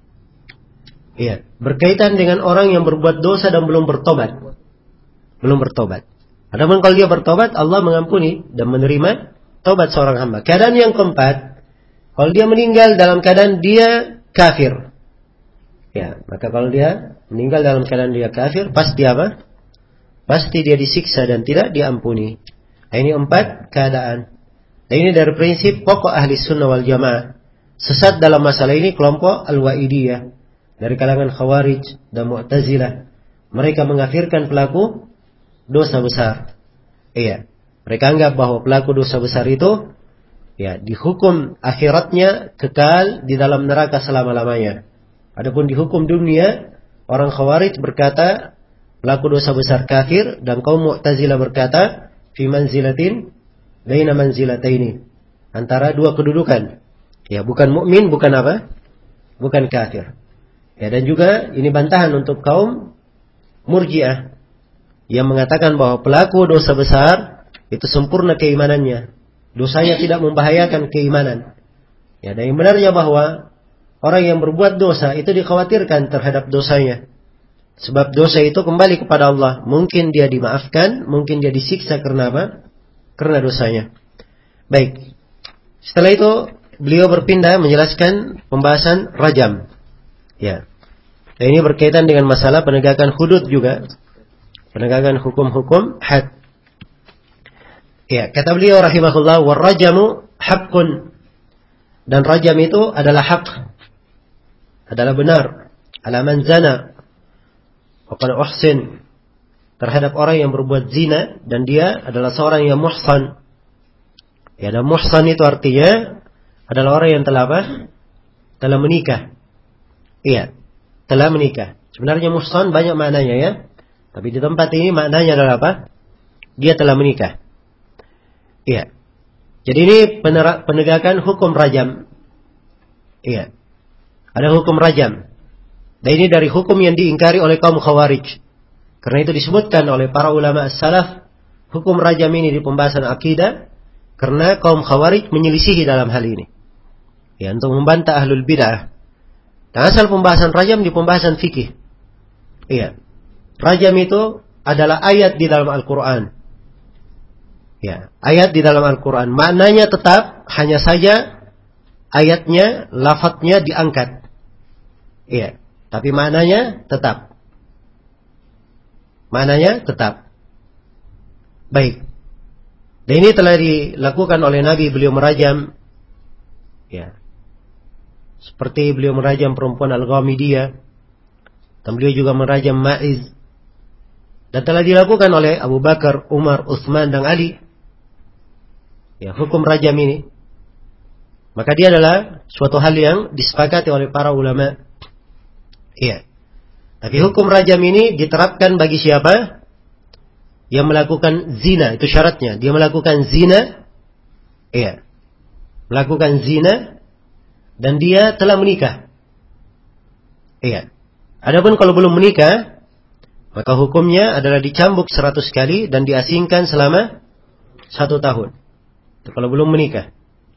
iya, berkaitan dengan orang yang berbuat dosa dan belum bertobat. Belum bertobat. Adapun kalau dia bertobat, Allah mengampuni dan menerima tobat seorang hamba. Keadaan yang keempat, kalau dia meninggal dalam keadaan dia kafir. Ya, maka kalau dia meninggal dalam keadaan dia kafir, pasti apa? Pasti dia disiksa dan tidak diampuni. Nah, ini 4 keadaan. Dan ini dari prinsip pokok ahli sunnah wal jamaah. Sesat dalam masalah ini kelompok al-Wa'idiyah dari kalangan Khawarij dan Mu'tazilah. Mereka mengkafirkan pelaku dosa besar. Iya, mereka anggap bahwa pelaku dosa besar itu ya dihukum akhiratnya kekal di dalam neraka selama-lamanya. Adapun di hukum dunia, orang Khawarij berkata pelaku dosa besar kafir, dan kaum Mu'tazilah berkata fi manzilatin baina manzilataini, antara 2 kedudukan. Ya, bukan mukmin, bukan apa? Bukan kafir. Ya, dan juga ini bantahan untuk kaum Murji'ah yang mengatakan bahwa pelaku dosa besar itu sempurna keimanannya. Dosanya tidak membahayakan keimanan. Ya, dan yang benarnya bahwa orang yang berbuat dosa itu dikhawatirkan terhadap dosanya. Sebab dosa itu kembali kepada Allah. Mungkin dia dimaafkan, mungkin dia disiksa karena apa? Karena dosanya. Baik. Setelah itu beliau berpindah menjelaskan pembahasan rajam. Ya. Dan ini berkaitan dengan masalah penegakan hudud juga. Penegakan hukum-hukum had. Ya, kata beliau rahimahullah, "War-rajamu haqqun." Dan rajam itu adalah hak. Adalah benar. Ala man zana wa qad uhsin. Terhadap orang yang berbuat zina dan dia adalah seorang yang muhsan. Ya, dan muhsan itu artinya adalah orang yang telah apa? Telah menikah. Iya, telah menikah. Sebenarnya muhsan banyak maknanya ya. Tapi di tempat ini maknanya adalah apa? Dia telah menikah. Iya. Jadi ini penegakan hukum rajam. Iya. Ada hukum rajam. Dan ini dari hukum yang diingkari oleh kaum Khawarij. Karena itu disebutkan oleh para ulama as-salaf, hukum rajam ini di pembahasan akidah, karena kaum Khawarij menyelisihi dalam hal ini. Ya, untuk membantah ahlul bid'ah. Dan asal pembahasan rajam di pembahasan fikih. Iya. Rajam itu adalah ayat di dalam Al-Quran. Ya, ayat di dalam Al-Quran. Maknanya tetap, hanya saja ayatnya, lafadznya diangkat. Iya. Tapi maknanya tetap. Maknanya tetap. Baik. Dan ini telah dilakukan oleh Nabi, beliau merajam. Ya. Seperti beliau merajam perempuan Al-Ghamidiyah. Dan beliau juga merajam Ma'iz. Dan telah dilakukan oleh Abu Bakar, Umar, Utsman dan Ali. Ya, hukum rajam ini. Maka dia adalah suatu hal yang disepakati oleh para ulama. Iya. Tapi hukum rajam ini diterapkan bagi siapa? yang melakukan zina, itu syaratnya. Dia melakukan zina, iya, melakukan zina, dan dia telah menikah. Iya. Adapun kalau belum menikah, maka hukumnya adalah dicambuk 100 kali dan diasingkan selama 1 tahun. Itu kalau belum menikah.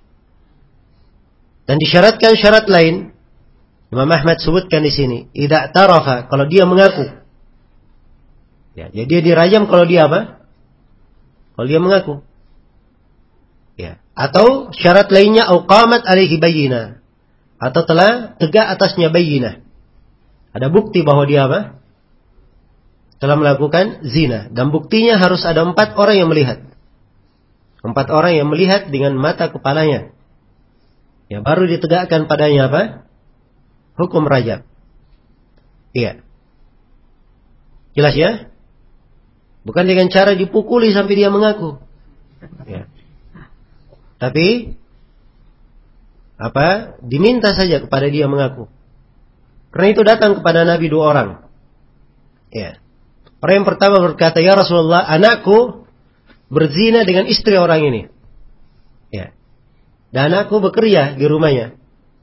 Dan disyaratkan syarat lain. Imam Ahmad sebutkan di sini, idza tarafa, kalau dia mengaku. Ya, jadi dia dirajam kalau dia apa? Kalau dia mengaku. Ya. Atau syarat lainnya au qamat alaihi bayyinah, atau telah tegak atasnya bayyinah. Ada bukti bahwa dia apa? Telah melakukan zina, dan buktinya harus ada 4 orang yang melihat. 4 orang yang melihat dengan mata kepalanya. Ya, baru ditegakkan padanya apa? Hukum rajam. Iya. Jelas ya? Bukan dengan cara dipukuli sampai dia mengaku. Ya. Tapi apa? Diminta saja kepada dia mengaku. Karena itu datang kepada Nabi 2 orang. Ya. Orang yang pertama berkata, "Ya Rasulullah, anakku berzina dengan istri orang ini." Ya. Dan anakku bekerja di rumahnya.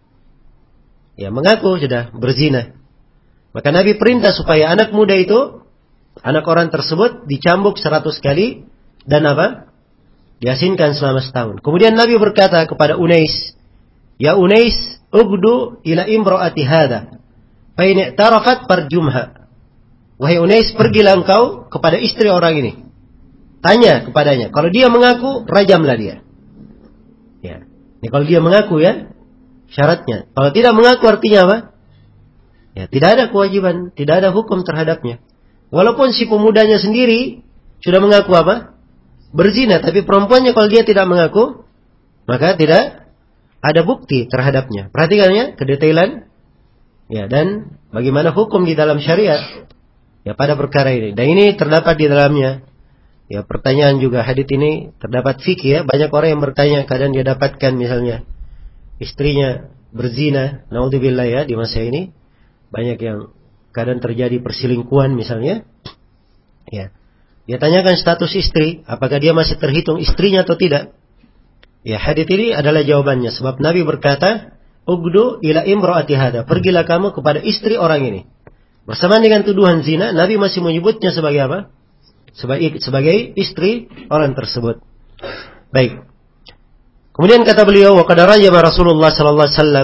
Ya, mengaku sudah berzina. Maka Nabi perintah supaya anak muda itu, anak orang tersebut dicambuk 100 kali dan apa? Diasinkan selama setahun. Kemudian Nabi berkata kepada Unais, "Ya Unais, ugdu ila imra'ati hadha, fa in i'tarafat farjumha." Wahai Unais, pergilah engkau kepada istri orang ini. Tanya kepadanya, kalau dia mengaku, rajamlah dia. Ya. Ini kalau dia mengaku ya, syaratnya. Kalau tidak mengaku artinya apa? Ya, tidak ada kewajiban, tidak ada hukum terhadapnya. Walaupun si pemudanya sendiri sudah mengaku apa? Berzina, tapi perempuannya kalau dia tidak mengaku, maka tidak ada bukti terhadapnya. Perhatikan ya, kedetailan. Ya, dan bagaimana hukum di dalam syariat ya pada perkara ini. Dan ini terdapat di dalamnya. Ya, pertanyaan juga hadits ini terdapat fikih ya. Banyak orang yang bertanya, kadang dia dapatkan misalnya istrinya berzina, naudzubillah ya, di masa ini banyak yang kadang terjadi perselingkuhan misalnya. Ya. Dia tanyakan status istri, apakah dia masih terhitung istrinya atau tidak? Ya, hadits ini adalah jawabannya, sebab Nabi berkata, "Ugdu ila imra'ati hada." Pergilah kamu kepada istri orang ini. Bersamaan dengan tuduhan zina, Nabi masih menyebutnya sebagai apa? Sebagai istri orang tersebut. Baik. Kemudian kata beliau, "Wa qad rajama Rasulullah sallallahu alaihi wasallam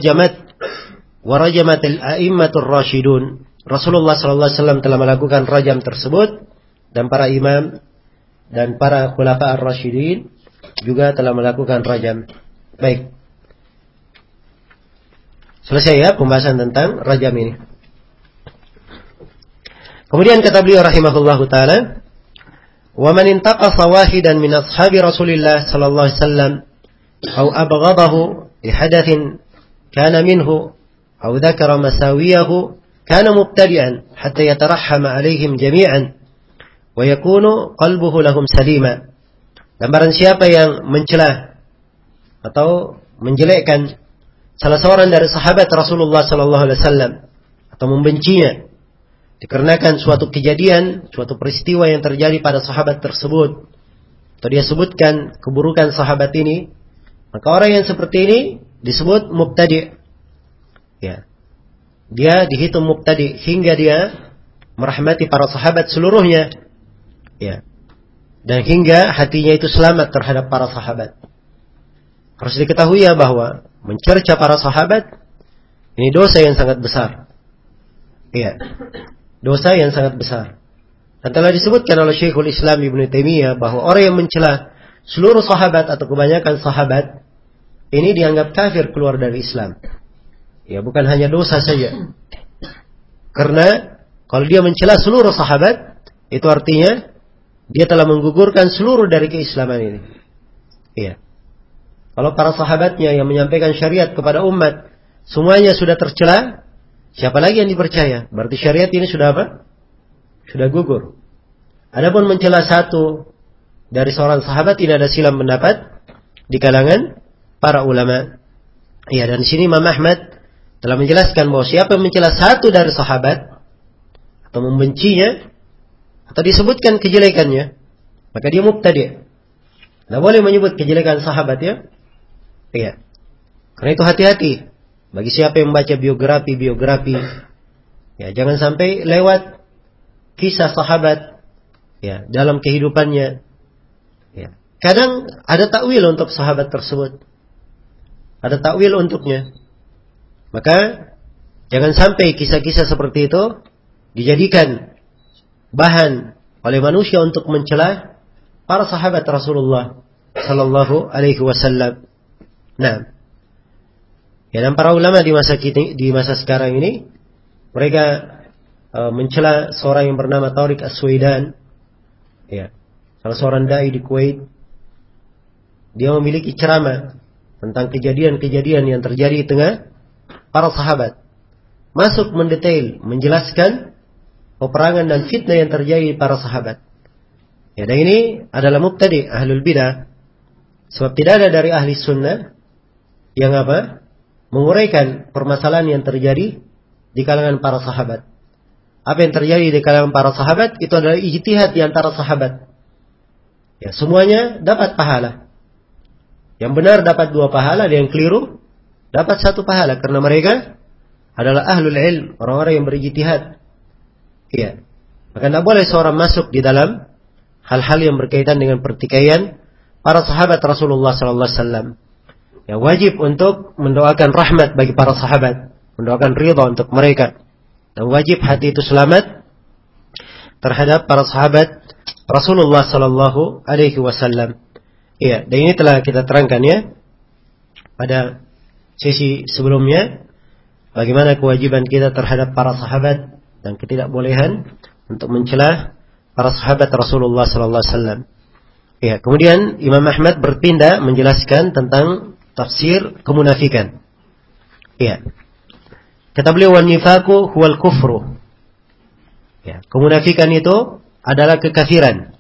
wa rajamat al-a'immatur rasyidun." Rasulullah sallallahu alaihi wasallam telah melakukan rajam tersebut, dan para imam dan para khulafa ar-rasyidin juga telah melakukan rajam. Baik. Selesai ya pembahasan tentang rajam ini. Kemudian kata beliau rahimahullahu taala, "Wa man intaqasa wahidan min ashabi Rasulillah sallallahu alaihi wasallam aw abghadahu li hadathin kana minhu aw dzakara masawiyahu kana mubtadi'an hatta yatarahhama alaihim jami'an wa yakunu qalbuhu lahum salima." Dan barang siapa yang mencela atau menjelekkan salah seorang dari sahabat Rasulullah sallallahu alaihi wasallam atau membencinya dikarenakan suatu kejadian, suatu peristiwa yang terjadi pada sahabat tersebut, atau dia sebutkan keburukan sahabat ini, maka orang yang seperti ini disebut mubtadi'. Ya. Dia dihitung mubtadi' hingga dia merahmati para sahabat seluruhnya. Ya. Dan hingga hatinya itu selamat terhadap para sahabat. Harus diketahui ya bahwa mencerca para sahabat ini dosa yang sangat besar. Iya. Dosa yang sangat besar. Dan telah disebutkan oleh Syekhul Islam Ibnu Taimiyah bahwa orang yang mencela seluruh sahabat atau kebanyakan sahabat ini dianggap kafir, keluar dari Islam. Ya, bukan hanya dosa saja. Karena kalau dia mencela seluruh sahabat, itu artinya dia telah menggugurkan seluruh dari keislaman ini. Iya. Kalau para sahabatnya yang menyampaikan syariat kepada umat semuanya sudah tercela, siapa lagi yang dipercaya? Berarti syariat ini sudah apa? Sudah gugur. Adapun mencela satu dari seorang sahabat tidak ada silang pendapat di kalangan para ulama. Ya, dan di sini Imam Ahmad telah menjelaskan bahwa siapa yang mencela satu dari sahabat atau membencinya atau disebutkan kejelekannya, maka dia mubtadi'. Tidak boleh menyebut kejelekan sahabat ya. Iya. Karena itu hati-hati bagi siapa yang membaca biografi. Ya, jangan sampai lewat kisah sahabat ya dalam kehidupannya. Ya. Kadang ada takwil untuk sahabat tersebut. Ada takwil untuknya. Maka jangan sampai kisah-kisah seperti itu dijadikan bahan oleh manusia untuk mencela para sahabat Rasulullah sallallahu alaihi wasallam. Nah, ya, dan para ulama di masa sekarang ini mereka mencela seorang yang bernama Tariq As-Suwaidan, ya, salah seorang dai di Kuwait. Dia memiliki ceramah tentang kejadian-kejadian yang terjadi di tengah para sahabat. Masuk mendetail, menjelaskan peperangan dan fitnah yang terjadi para sahabat. Ya, dan ini adalah mubtadi' ahlul bidah. Sebab tidak ada dari ahli sunnah yang menguraikan permasalahan yang terjadi di kalangan para sahabat. Apa yang terjadi di kalangan para sahabat itu adalah ijtihad di antara sahabat. Ya, semuanya dapat pahala. Yang benar dapat 2 pahala, dan yang keliru dapat 1 pahala karena mereka adalah ahlul ilm, orang-orang yang berijtihad. Iya. Maka tidak boleh seorang masuk di dalam hal-hal yang berkaitan dengan pertikaian para sahabat Rasulullah sallallahu alaihi wasallam. Ya, wajib untuk mendoakan rahmat bagi para sahabat, mendoakan ridha untuk mereka. Dan wajib hati itu selamat terhadap para sahabat Rasulullah sallallahu alaihi wasallam. Iya, dan ini telah kita terangkan ya pada sesi sebelumnya bagaimana kewajiban kita terhadap para sahabat dan ketidakbolehan untuk mencela para sahabat Rasulullah sallallahu alaihi wasallam. Iya, kemudian Imam Ahmad berpindah menjelaskan tentang tafsir kemunafikan. Iya. Kata beliau, "Wan nifaqu huwal kufru." Ya, kemunafikan itu adalah kekafiran,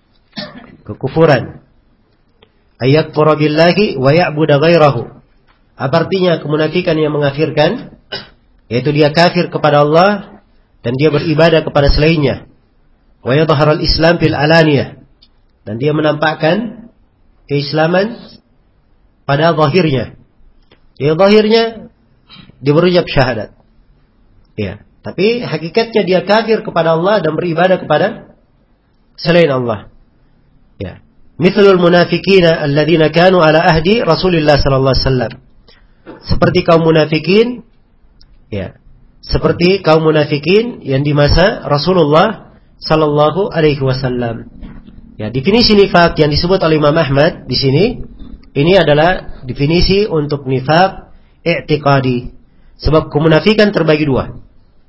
kekufuran. Ayakfura billahi wa ya'budu ghairahu. Apa artinya kemunafikan yang mengkafirkan? Yaitu dia kafir kepada Allah dan dia beribadah kepada selainnya. Wa yadhharu al-islam fil alaniyah. Dan dia menampakkan keislaman pada zahirnya. Dia zahirnya dia berucap syahadat. Ya, tapi hakikatnya dia kafir kepada Allah dan beribadah kepada selain Allah. Ya. Mithlul munafiqina alladzina kanu ala ahdi Rasulillah sallallahu alaihi wasallam. Seperti kaum munafikin, ya. Seperti kaum munafikin yang di masa Rasulullah sallallahu alaihi wasallam. Ya, definisi nifaq yang disebut oleh Imam Ahmad di sini ini adalah definisi untuk nifaq i'tiqadi. Sebab kemunafikan terbagi 2.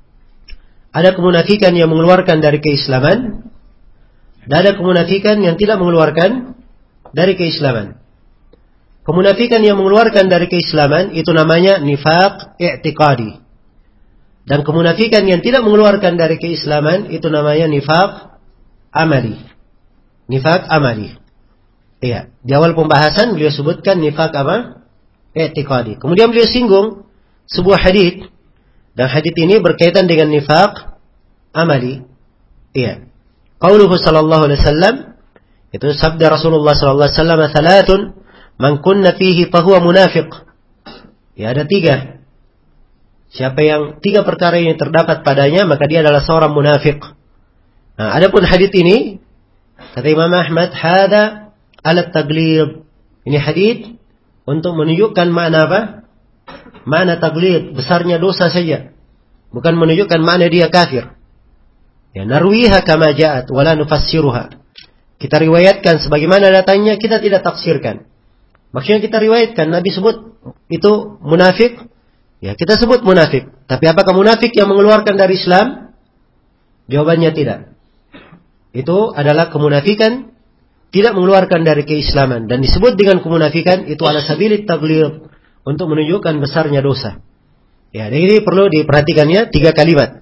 Ada kemunafikan yang mengeluarkan dari keislaman, dan ada kemunafikan yang tidak mengeluarkan dari keislaman. Kemunafikan yang mengeluarkan dari keislaman itu namanya nifaq i'tiqadi. Dan kemunafikan yang tidak mengeluarkan dari keislaman itu namanya nifaq amali. Nifaq amali. Iya, di awal pembahasan beliau sebutkan nifaq i'tiqadi. Kemudian beliau singgung sebuah hadits, dan hadits ini berkaitan dengan nifaq amali. Iya. Qauluhu sallallahu alaihi wasallam, itu sabda Rasulullah sallallahu alaihi wasallam, "Thalathun man kunna fihi fahuwa munafiq." Ya, ada 3. Siapa yang 3 perkara ini terdapat padanya, maka dia adalah seorang munafik. Nah, adapun hadits ini kata Imam Ahmad, hada ala taglid. Ini hadits untuk menunjukkan makna apa? Makna taglid, besarnya dosa saja. Bukan menunjukkan makna dia kafir. Ya, narwiha kama ja'at wala nufassiruha. Kita riwayatkan sebagaimana datangnya, kita tidak tafsirkan. Maksudnya kita riwayatkan Nabi sebut itu munafik, ya kita sebut munafik. Tapi apakah munafik yang mengeluarkan dari Islam? Jawabannya tidak. Itu adalah kemunafikan tidak mengeluarkan dari keislaman, dan disebut dengan kemunafikan itu ala sabilit taglid, untuk menunjukkan besarnya dosa. Ya, dan ini perlu diperhatikannya 3 kalimat.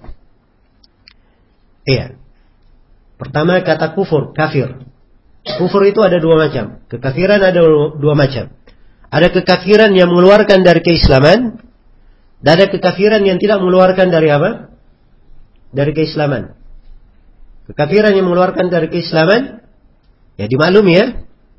Iya. Pertama kata kufur, kafir. Kufur itu ada 2 macam. Kekafiran ada 2 macam. Ada kekafiran yang mengeluarkan dari keislaman, dan ada kekafiran yang tidak mengeluarkan dari apa? Dari keislaman. Kekafiran yang mengeluarkan dari keislaman, ya dimaklumi ya.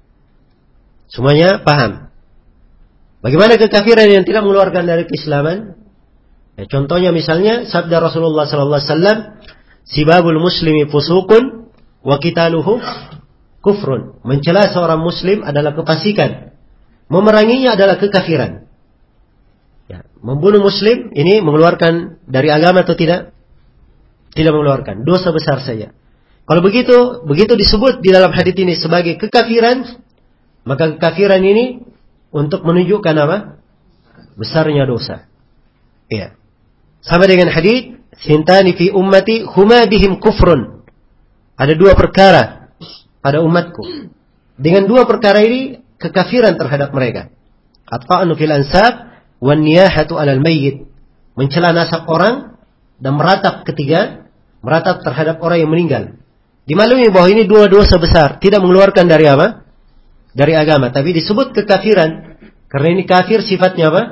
Semuanya paham. Bagaimana kekafiran yang tidak mengeluarkan dari keislaman? Ya, contohnya misalnya sabda Rasulullah sallallahu alaihi wasallam, "Sibabul muslimi fusuqun wa qitaluhu kufrun." Mencela seorang muslim adalah kefasikan. Memeranginya adalah kekafiran. Ya, membunuh muslim ini mengeluarkan dari agama atau tidak? Tidak mengeluarkan, dosa besar saja. Kalau begitu disebut di dalam hadits ini sebagai kekafiran, maka kekafiran ini untuk menunjukkan apa? Besarnya dosa. Iya. Sama dengan hadits, "Sintani fi ummati huma bihim kufrun." Ada dua perkara pada umatku. Dengan dua perkara ini kekafiran terhadap mereka. At-ta'nu fil ansab wan niyahatu 'alal mayyit. Mencela nasab orang dan meratap terhadap orang yang meninggal. Dimaklumi bahwa ini dua dosa besar, tidak mengeluarkan dari apa? Dari agama, tapi disebut kekafiran karena ini kafir sifatnya apa?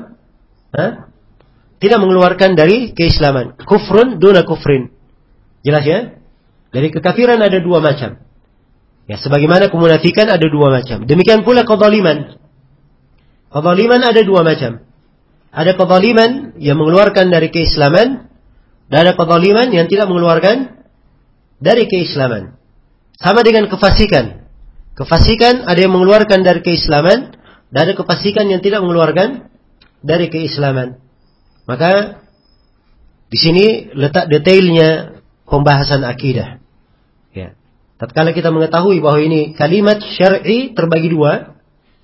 Tidak mengeluarkan dari keislaman. Kufrun duna kufrin. Jelas ya? Dari kekafiran ada dua macam. Ya, sebagaimana kemunafikan ada dua macam. Demikian pula kezaliman. Kezaliman ada dua macam. Ada kezaliman yang mengeluarkan dari keislaman, dan ada kezaliman yang tidak mengeluarkan dari keislaman. Sama dengan kefasikan. Kefasikan ada yang mengeluarkan dari keislaman, dan ada kefasikan yang tidak mengeluarkan dari keislaman. Maka di sini letak detailnya pembahasan akidah. Ya. Tatkala kita mengetahui bahwa ini kalimat syar'i terbagi dua,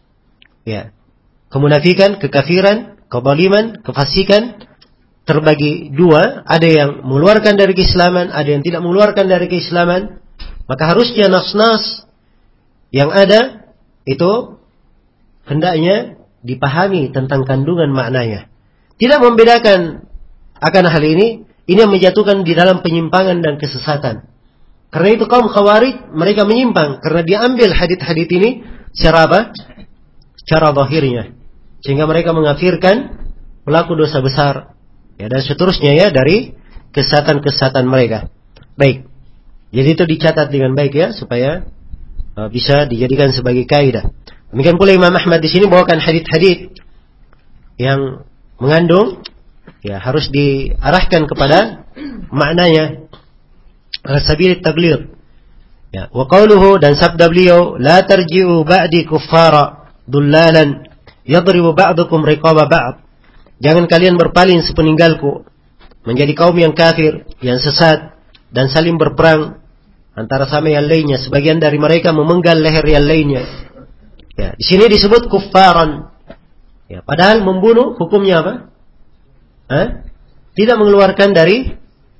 ya, kemunafikan, kekafiran, kezaliman, kefasikan terbagi dua, ada yang mengeluarkan dari keislaman, ada yang tidak mengeluarkan dari keislaman, maka harusnya nas-nas yang ada itu hendaknya dipahami tentang kandungan maknanya. Tidak membedakan akan hal ini yang menjatuhkan di dalam penyimpangan dan kesesatan. Karena itu kaum Khawarij mereka menyimpang karena dia ambil hadits-hadits ini secara apa? Secara zahirnya. Sehingga mereka mengkafirkan pelaku dosa besar. Ya, dan seterusnya ya dari kesesatan-kesesatan mereka. Baik. Jadi itu dicatat dengan baik ya supaya bisa dijadikan sebagai kaidah. Demikian pula Imam Ahmad di sini bawakan hadits-hadits yang mengandung ya harus diarahkan kepada maknanya ala sabil taghlir. Ya, wa qauluhu dan sabda beliau, "La tarji'u ba'di kuffara dullalan yadribu ba'dukum riqaba ba'd." Jangan kalian berpaling sepeninggalku menjadi kaum yang kafir, yang sesat dan saling berperang antara sama yang lainnya. Sebagian dari mereka memenggal leher yang lainnya. Ya, di sini disebut kuffaran. Ya, padahal membunuh hukumnya apa? Tidak mengeluarkan dari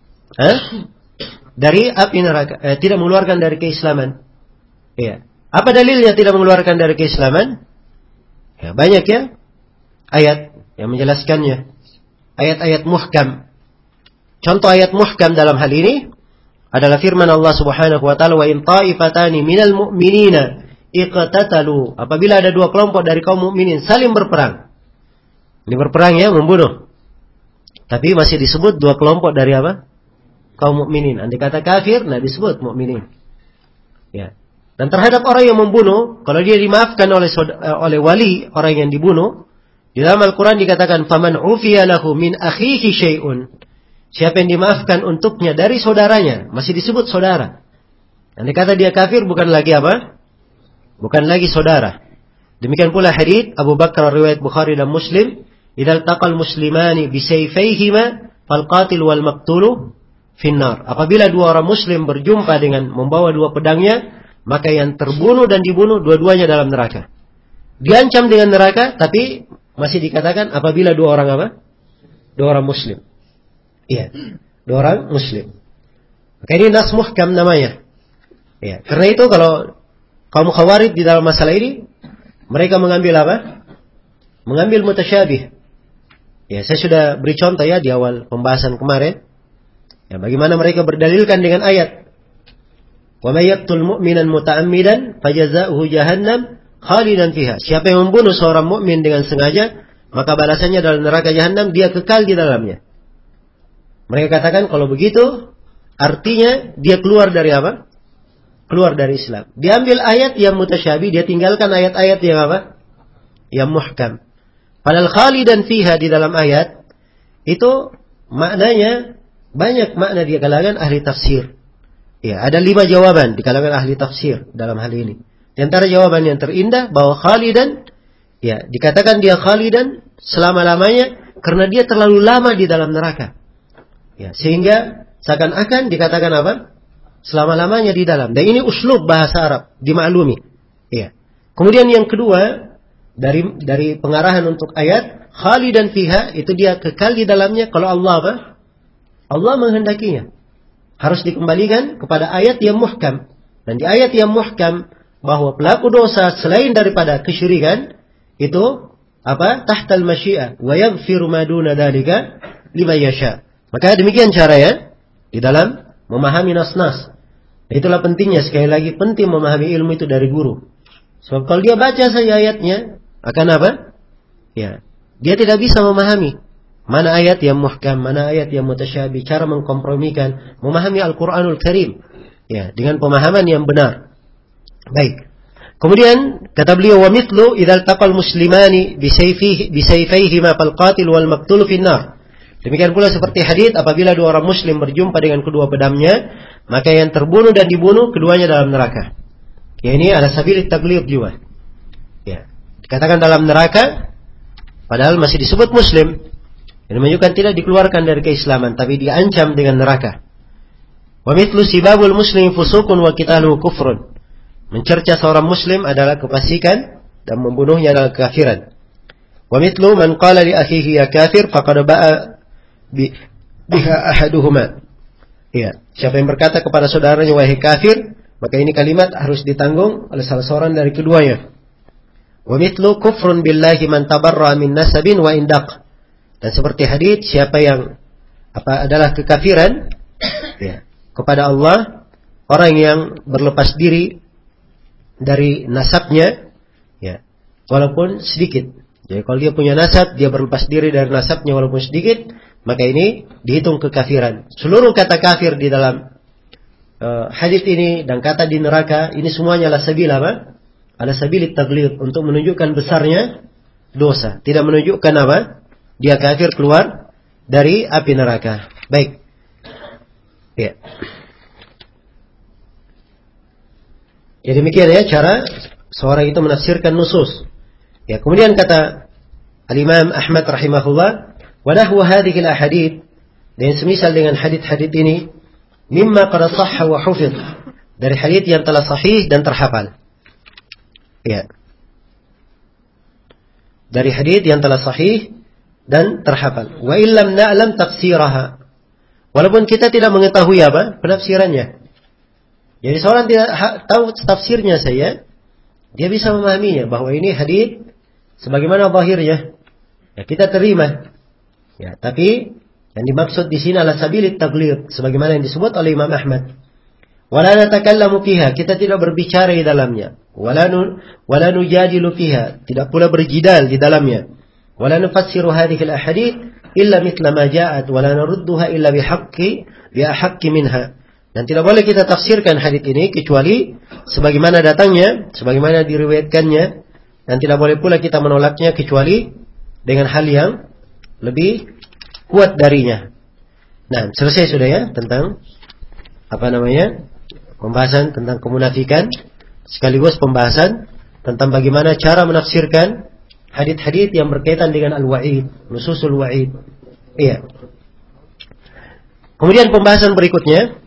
api neraka, tidak mengeluarkan dari keislaman. Ya. Apa dalilnya tidak mengeluarkan dari keislaman? Ya, banyak ya ayat yang menjelaskannya. Ayat-ayat muhkam. Contoh ayat muhkam dalam hal ini adalah firman Allah Subhanahu wa taala, "Wa in ta'ifatani minal mu'minina iqtatalu." Apabila ada dua kelompok dari kaum mukminin saling berperang. Ini berperang ya, membunuh. Tapi masih disebut dua kelompok dari apa? Kaum mukminin. Andai kata kafir, nah disebut mukminin. Ya. Dan terhadap orang yang membunuh, kalau dia dimaafkan oleh wali orang yang dibunuh, di dalam Al-Quran dikatakan, "Faman ufiya lahu min akhihi syai'un." Siapa yang dimaafkan untuknya dari saudaranya, masih disebut saudara. Andai kata dia kafir, bukan lagi apa? Bukan lagi saudara. Demikian pula hadits Abu Bakar riwayat Bukhari dan Muslim, "Idzal taqal muslimani bisayfayhima fal qatil wal maqtulu finnar." Apabila dua orang muslim berjumpa dengan membawa dua pedangnya, maka yang terbunuh dan dibunuh dua-duanya dalam neraka. Diancam dengan neraka, tapi masih dikatakan apabila dua orang apa? Dua orang muslim. Iya, dua orang muslim. Maka ini nas muhkam namanya. Ya, karena itu kalau kaum Khawarij di dalam masalah ini mereka mengambil apa? Mengambil mutasyabih. Ya, saya sudah beri contoh ya di awal pembahasan kemarin. Ya, bagaimana mereka berdalilkan dengan ayat, "Wa may yaqtul mu'minan muta'ammidan fajazaohu jahannam khalidan fiha." Siapa yang membunuh seorang mukmin dengan sengaja, maka balasannya adalah neraka jahanam, dia kekal di dalamnya. Mereka katakan kalau begitu, artinya dia keluar dari apa? Keluar dari Islam. Diambil ayat yang mutasyabih, dia tinggalkan ayat-ayat yang apa? Yang muhkam. Padahal khalidan fiha di dalam ayat itu maknanya banyak makna di kalangan ahli tafsir. Ya, ada 5 jawaban di kalangan ahli tafsir dalam hal ini. Di antara jawaban yang terindah bahwa khalidan, ya, dikatakan dia khalidan selama-lamanya karena dia terlalu lama di dalam neraka. Ya, sehingga seakan-akan dikatakan apa? Selama-lamanya di dalam. Dan ini uslub bahasa Arab, dimaklumi. Ya. Kemudian yang kedua, dari pengarahan untuk ayat, khalidan fiha, itu dia kekal di dalamnya kalau Allah apa? Allah menghendakinya. Harus dikembalikan kepada ayat yang muhkam. Dan di ayat yang muhkam bahwa pelaku dosa selain daripada kesyirikan itu apa? Tahtal masyiah wa yaghfiru ma duna dzalika liman yasha. Maka demikian cara ya di dalam memahami nas-nas. Itulah pentingnya, sekali lagi penting memahami ilmu itu dari guru. Sebab kalau dia baca saja ayatnya akan apa? Ya, dia tidak bisa memahami mana ayat yang muhkam, mana ayat yang mutasyabih, cara mengkompromikan, memahami Al-Qur'anul Karim ya, dengan pemahaman yang benar. Baik. Kemudian kata beliau, wa mithlu idzal taqal muslimani bisayfayhima fal qatil wal maqtul fin nar. Demikian pula seperti hadits apabila 2 orang muslim berjumpa dengan kedua pedangnya, maka yang terbunuh dan dibunuh keduanya dalam neraka. Ya, ini ada sabilit taglib juga. Ya, dikatakan dalam neraka padahal masih disebut muslim. Ini menunjukkan tidak dikeluarkan dari keislaman, tapi diancam dengan neraka. Wa mithlu sibabul muslim fusuqun wa qitaluhu kufrun. Mencerca seorang muslim adalah kefasikan dan membunuhnya adalah kekafiran. Wa mithlu man qala li akhihi ya kafir faqad ba'a biha ahaduhuma. Ya, siapa yang berkata kepada saudaranya wahai kafir, maka ini kalimat harus ditanggung oleh salah seorang dari keduanya. Wa mithlu kufrun billahi man tabarra min nasabin wa indaq. Dan seperti hadits siapa yang adalah kekafiran ya, kepada Allah, orang yang berlepas diri dari nasabnya ya, walaupun sedikit. Jadi kalau dia punya nasab, dia berlepas diri dari nasabnya walaupun sedikit, maka ini dihitung kekafiran. Seluruh kata kafir di dalam hadits ini dan kata di neraka ini semuanya ala sabil apa? Ala sabilit taglid, untuk menunjukkan besarnya dosa, tidak menunjukkan apa? Dia kafir keluar dari api neraka. Baik. Ya. Jadi demikian ya cara seorang itu menafsirkan nusus. Ya, kemudian kata Al-Imam Ahmad rahimahullah, wa nahwu hadhihi al-ahadits, dan semisal dengan hadits-hadits ini, mimma qad sahha wa hufidh, dari hadits yang telah sahih dan terhafal. Ya. Dari hadits yang telah sahih dan terhafal. Wa illam na'lam tafsiraha. Walaupun kita tidak mengetahui apa penafsirannya. Jadi seorang tidak tahu tafsirnya saja, dia bisa memahaminya bahwa ini hadits sebagaimana zahirnya. Ya, kita terima. Ya, tapi yang dimaksud di sini adalah sabilit taglid, sebagaimana yang disebut oleh Imam Ahmad. Wala natakallamu fiha, kita tidak berbicara di dalamnya. Wala nujadilu fiha, tidak pula berjidal di dalamnya. Wala nufassiru hadhihi al-ahadits illa mithla ma ja'at wala narudduha illa bihaqqi minha. Dan tidak boleh kita tafsirkan hadits ini kecuali sebagaimana datangnya, sebagaimana diriwayatkannya, dan tidak boleh pula kita menolaknya kecuali dengan hal yang lebih kuat darinya. Nah, selesai sudah ya tentang pembahasan tentang kemunafikan, sekaligus pembahasan tentang bagaimana cara menafsirkan hadits-hadits yang berkaitan dengan al-wa'id, nususul wa'id. Iya. Kemudian pembahasan berikutnya,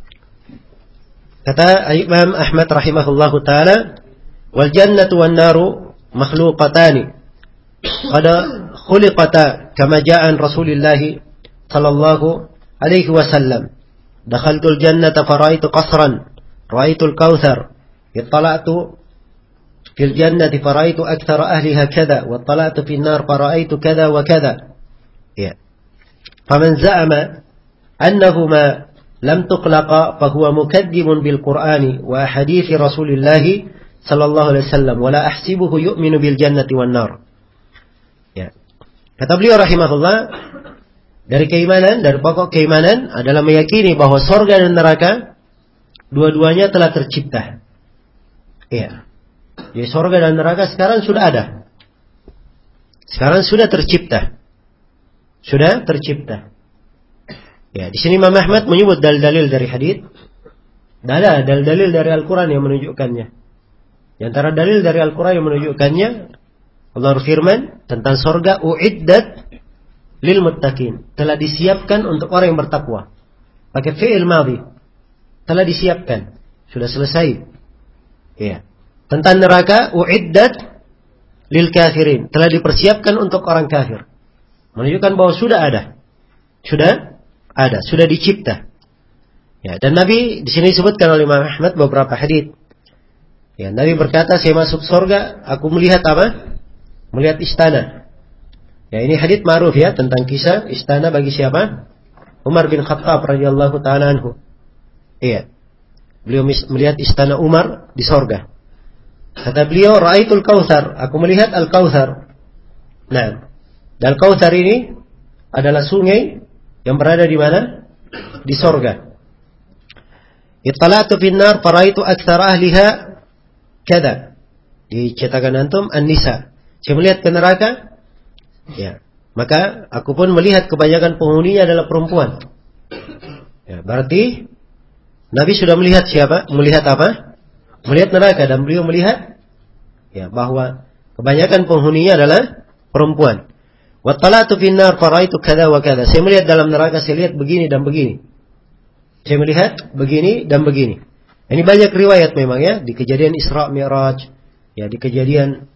kata Imam Ahmad rahimahullahu taala, wal jannatu wan naru makhluqatani qad khuliqata kama jaa an Rasulillah sallallahu alaihi wasallam. Dakhaltul jannata faraitu qasran, raitul kautsar, ittala'tu fil jannati faraitu aktsara ahliha kadza, wa ittala'tu fin nar faraitu kadza wa kadza. Ya. Faman za'ama annahuma lam tuqlaqa fahuwa mukadzibun bil Qur'ani wa hadits Rasulillah sallallahu alaihi wasallam wa la ahsibuhu yu'minu bil jannati wan nar. Ya. Kata beliau rahimahullah, Dari keimanan, dari pokok keimanan adalah meyakini bahwa surga dan neraka dua-duanya telah tercipta. Iya. Jadi surga dan neraka sekarang sudah ada. Sekarang sudah tercipta. Sudah tercipta. Ya, di sini Imam Ahmad menyebut dalil-dalil dari hadits. Ada dalil-dalil dari Al-Quran yang menunjukkannya. Di antara dalil dari Al-Quran yang menunjukkannya, Allah berfirman tentang surga, uiddat lil muttaqin, telah disiapkan untuk orang yang bertakwa. Pakai fi'il madhi. Telah disiapkan, sudah selesai. Ya. Tentang neraka, uiddat lil kafirin, telah dipersiapkan untuk orang kafir. Menunjukkan bahwa sudah ada. Sudah dicipta. Ya, dan Nabi di sini disebutkan oleh Imam Ahmad beberapa hadits. Ya, Nabi berkata, saya masuk surga, aku melihat apa? Melihat istana. Ya, ini hadits ma'ruf ya tentang kisah istana bagi siapa? Umar bin Khattab radhiyallahu taala anhu. Iya. Beliau melihat istana Umar di surga. Kata beliau, ra'aitul kautsar, aku melihat al-kautsar. Nah, dan al-kautsar ini adalah sungai yang berada di mana? Di surga. Ittala'tu fin nar faraitu aktsar ahliha kada. Di cetakan antum An-Nisa. Saya melihat ke neraka, ya, maka aku pun melihat kebanyakan penghuninya adalah perempuan. Ya, berarti Nabi sudah melihat siapa? Melihat apa? Melihat neraka, dan beliau melihat ya bahwa kebanyakan penghuninya adalah perempuan. Wattala'tu fin nar faraitu kada wa kada. Saya melihat dalam neraka, saya lihat begini dan begini. Saya melihat begini dan begini. Ini banyak riwayat memang ya, di kejadian Isra Mi'raj, ya di kejadian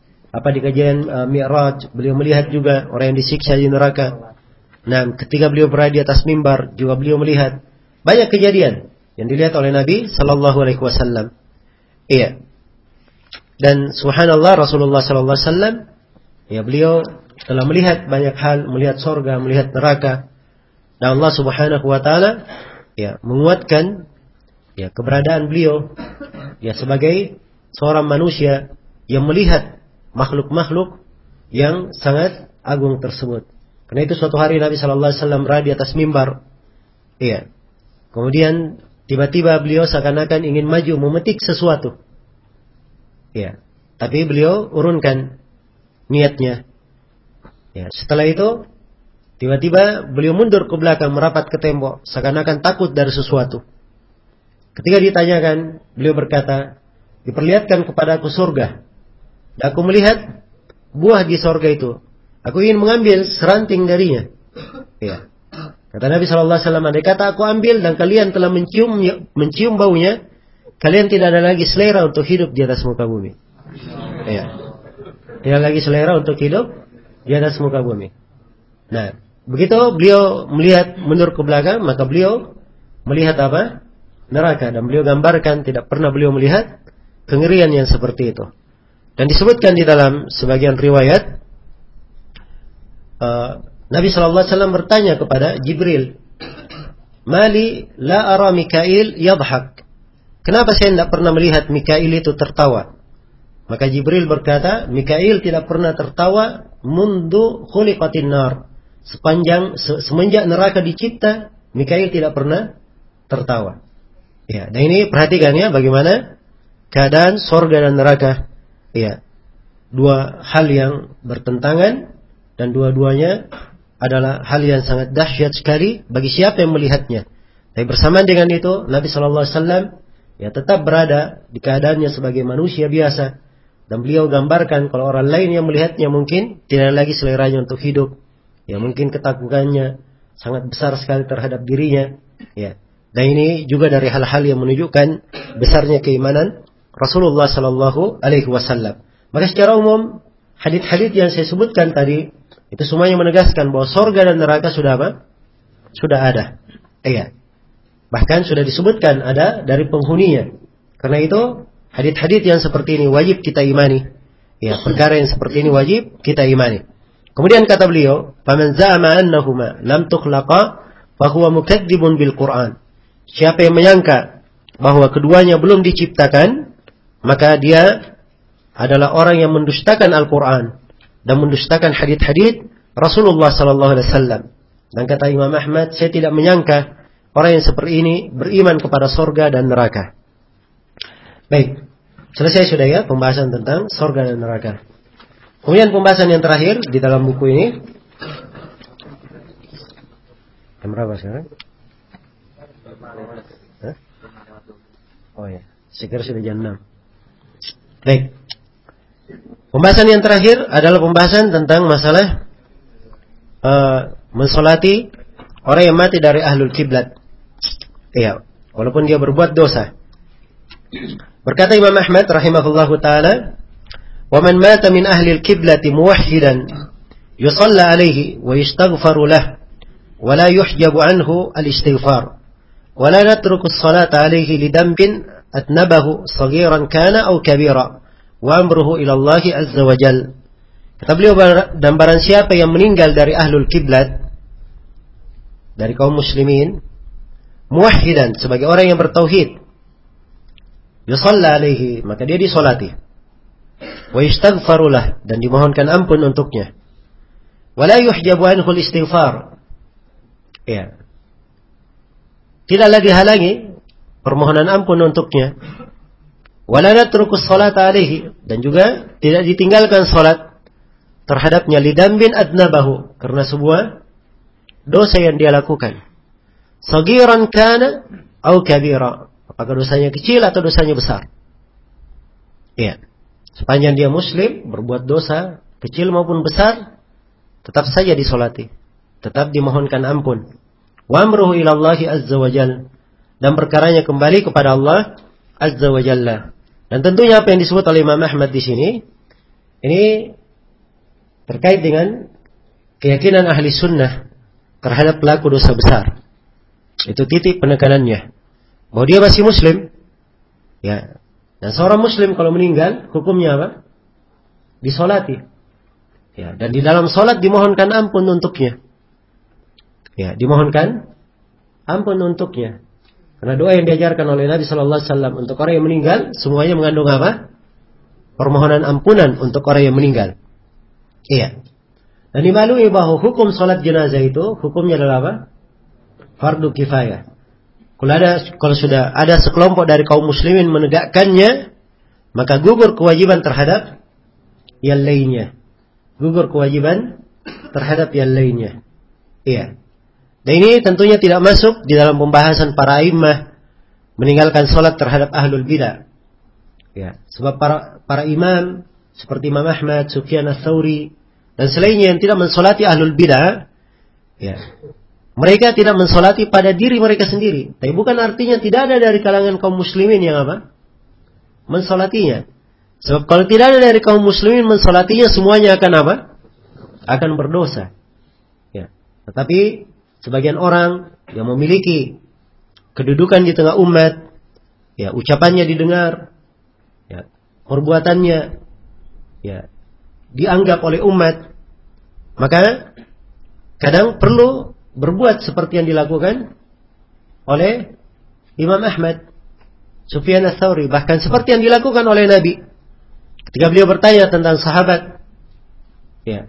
Mi'raj, beliau melihat juga orang yang disiksa di neraka. Nah, ketika beliau berada di atas mimbar, juga beliau melihat banyak kejadian yang dilihat oleh Nabi sallallahu alaihi wasallam. Iya. Dan subhanallah, Rasulullah sallallahu alaihi wasallam, ya beliau telah melihat banyak hal, melihat surga, melihat neraka. Dan Allah Subhanahu wa taala ya menguatkan ya keberadaan beliau ya sebagai seorang manusia yang melihat makhluk-makhluk yang sangat agung tersebut. Karena itu suatu hari Nabi sallallahu alaihi wasallam berada di atas mimbar. Iya. Kemudian tiba-tiba beliau seakan-akan ingin maju memetik sesuatu. Iya. Tapi beliau urunkan niatnya. Ya, setelah itu tiba-tiba beliau mundur ke belakang, merapat ke tembok, seakan-akan takut dari sesuatu. Ketika ditanyakan, beliau berkata, diperlihatkan kepadaku surga. Dan aku melihat buah di surga itu. Aku ingin mengambil seranting darinya. Ya. Kata Nabi SAW, andai kata aku ambil dan kalian telah mencium baunya, kalian tidak ada lagi selera untuk hidup di atas muka bumi. Ya. Tidak lagi selera untuk hidup di atas muka bumi. Nah, begitu beliau melihat mundur ke belakang, maka beliau melihat apa? Neraka. Dan beliau gambarkan tidak pernah beliau melihat kengerian yang seperti itu. Dan disebutkan di dalam sebagian riwayat, Nabi SAW bertanya kepada Jibril, Mali la ara Mikail yadhak. Kenapa saya tidak pernah melihat Mikail itu tertawa? Maka Jibril berkata, Mikail tidak pernah tertawa mundu khuliqatin nar. Semenjak neraka dicipta, Mikail tidak pernah tertawa. Ya, dan ini perhatikan ya bagaimana keadaan surga dan neraka. Ya, dua hal yang bertentangan dan dua-duanya adalah hal yang sangat dahsyat sekali bagi siapa yang melihatnya. Tapi bersamaan dengan itu, Nabi SAW ya tetap berada di keadaannya sebagai manusia biasa, dan beliau gambarkan kalau orang lain yang melihatnya mungkin tidak lagi seleranya untuk hidup. Ya, mungkin ketakutannya sangat besar sekali terhadap dirinya. Ya. Dan ini juga dari hal-hal yang menunjukkan besarnya keimanan Rasulullah sallallahu alaihi wasallam. Maka secara umum hadits-hadits yang saya sebutkan tadi itu semuanya menegaskan bahwa surga dan neraka sudah apa? Sudah ada. Iya. Bahkan sudah disebutkan ada dari penghuninya. Karena itu hadits-hadits yang seperti ini wajib kita imani. Ya, perkara yang seperti ini wajib kita imani. Kemudian kata beliau, "Faman za'ama annahuma lam tukhlaqa fa huwa mukadzibun bil Qur'an." Siapa yang menyangka bahwa keduanya belum diciptakan, maka dia adalah orang yang mendustakan Al-Quran dan mendustakan hadits-hadits Rasulullah sallallahu alaihi wasallam. Dan kata Imam Ahmad, saya tidak menyangka orang yang seperti ini beriman kepada surga dan neraka. Baik, selesai sudah ya pembahasan tentang surga dan neraka. Kemudian pembahasan yang terakhir di dalam buku ini. Jam berapa sekarang? Hah? Oh ya, sekarang sudah jam 6. Baik. Pembahasan yang terakhir adalah pembahasan tentang masalah mensolati orang yang mati dari ahlul kiblat. Iya, walaupun dia berbuat dosa. Berkata Imam Ahmad rahimahullahu taala, "Wa man mata min ahli al-kiblati muwahhidan yusalla alaihi wa yastaghfaru lahu wa la yuhjabu anhu al-istighfar wa la natruku as-salata alaihi li dhanbin atnabahu saghiran kana aw kabira wa amruhu ila Allah azza wa jalla." Kata beliau, dan barang siapa yang meninggal dari ahlul kiblat, dari kaum muslimin, muwahhidan, sebagai orang yang bertauhid, yusalla alaihi, maka dia disolati, wa yastaghfaru lah, dan dimohonkan ampun untuknya, wa la yuhjabu anhu al-istighfar, ya, tidaklah dihalangi permohonan ampun untuknya, wa la natruku as-salata alaihi, dan juga tidak ditinggalkan salat terhadapnya lidambin adnabahu, karena sebuah dosa yang dia lakukan, sagiran kana au kabira, apakah dosanya kecil atau dosanya besar. Iya, sepanjang dia muslim, berbuat dosa kecil maupun besar, tetap saja disolati, tetap dimohonkan ampun. Wa amruhu ila Allah azza wa jalla, dan perkaranya kembali kepada Allah azza wa jalla. Dan tentunya apa yang disebut oleh Imam Ahmad di sini, ini terkait dengan keyakinan ahli sunnah terhadap pelaku dosa besar. Itu titik penekanannya, bahwa dia masih muslim, ya. Dan seorang muslim kalau meninggal, hukumnya apa? Disolati, ya. Dan di dalam solat dimohonkan ampun untuknya, ya, dimohonkan ampun untuknya. Karena doa yang diajarkan oleh Nabi Sallallahu Alaihi Wasallam untuk orang yang meninggal, semuanya mengandung apa? Permohonan ampunan untuk orang yang meninggal. Iya. Dan dimaklumi bahwa hukum sholat jenazah itu hukumnya adalah apa? Fardu kifayah. Kalau sudah ada sekelompok dari kaum muslimin menegakkannya, maka gugur kewajiban terhadap yang lainnya. Gugur kewajiban terhadap yang lainnya. Iya. Dan ini tentunya tidak masuk di dalam pembahasan para a'immah meninggalkan sholat terhadap ahlul bidah. Ya, sebab para imam seperti Imam Ahmad, Sufyan ats-Tsauri, dan selainnya yang tidak mensolati ahlul bidah, ya, mereka tidak mensolati pada diri mereka sendiri. Tapi bukan artinya tidak ada dari kalangan kaum muslimin yang apa? Mensolatinya. Sebab kalau tidak ada dari kaum muslimin mensolatinya, semuanya akan apa? Akan berdosa. Ya. Tetapi sebagian orang yang memiliki kedudukan di tengah umat, ya, ucapannya didengar, ya, perbuatannya, ya, dianggap oleh umat, maka kadang perlu berbuat seperti yang dilakukan oleh Imam Ahmad, Sufyan ats-Tsauri, bahkan seperti yang dilakukan oleh Nabi ketika beliau bertanya tentang sahabat, ya,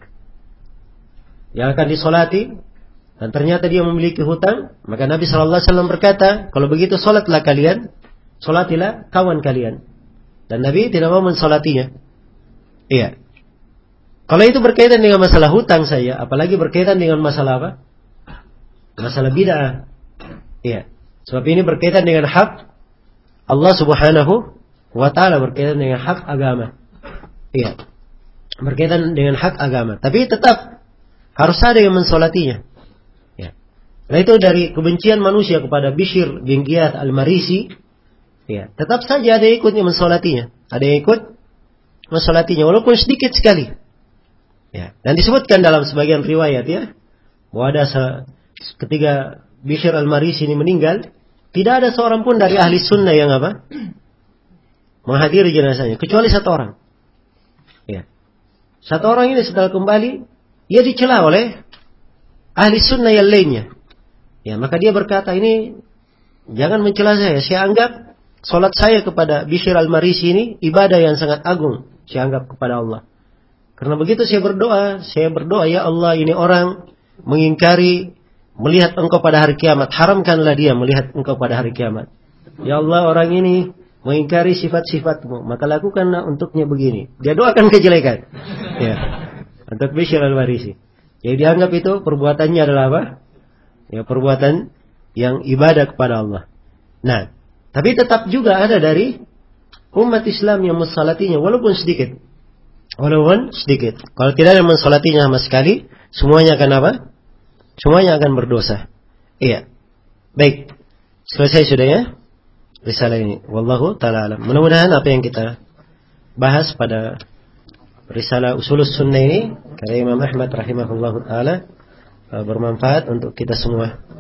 yang akan disolati dan ternyata dia memiliki hutang, maka Nabi Sallallahu Alaihi Wasallam berkata, kalau begitu solatlah kalian, solatilah kawan kalian, dan Nabi tidak mau mensolatinya. Iya. Kalau itu berkaitan dengan masalah hutang saja, apalagi berkaitan dengan masalah apa? Masalah bid'ah. Iya. Sebab ini berkaitan dengan hak Allah Subhanahu wa taala, berkaitan dengan hak agama. Iya. Berkaitan dengan hak agama. Tapi tetap harus ada yang mensolatinya. Ya. Nah, itu dari kebencian manusia kepada Bishr bin Ghiyath al-Marisi, ya, tetap saja ada yang ikut mensolatinya. Ada yang ikut mensolatinya walaupun sedikit sekali. Ya, dan disebutkan dalam sebagian riwayat, ya, bahwa ada ketika Bishr al-Marisi ini meninggal, tidak ada seorang pun dari ahli sunnah yang apa? Menghadiri jenazahnya, kecuali satu orang. Ya. Satu orang ini setelah kembali, ia dicela oleh ahli sunnah yang lainnya. Ya, maka dia berkata, ini jangan mencela saya anggap solat saya kepada Bishr al-Marisi ini ibadah yang sangat agung, saya anggap kepada Allah. Karena begitu saya berdoa, ya Allah, ini orang mengingkari melihat engkau pada hari kiamat, haramkanlah dia melihat engkau pada hari kiamat. Ya Allah, orang ini mengingkari sifat-sifatmu, maka lakukanlah untuknya begini. Dia doakan kejelekan. Ya. Untuk Bishr al-Marisi. Jadi dianggap itu perbuatannya adalah apa? Ya, perbuatan yang ibadah kepada Allah. Nah, tapi tetap juga ada dari umat Islam yang mensalatinya walaupun sedikit. Walaupun sedikit. Kalau tidak ada mensalatinya sama sekali, semuanya akan apa? Semuanya akan berdosa. Iya. Baik. Selesai sudah ya? Risalah ini. Wallahu ta'ala alam. Mudah-mudahan apa yang kita bahas pada Risalah Usulus Sunnah ini karya Imam Ahmad rahimahullahu ta'ala bermanfaat untuk kita semua.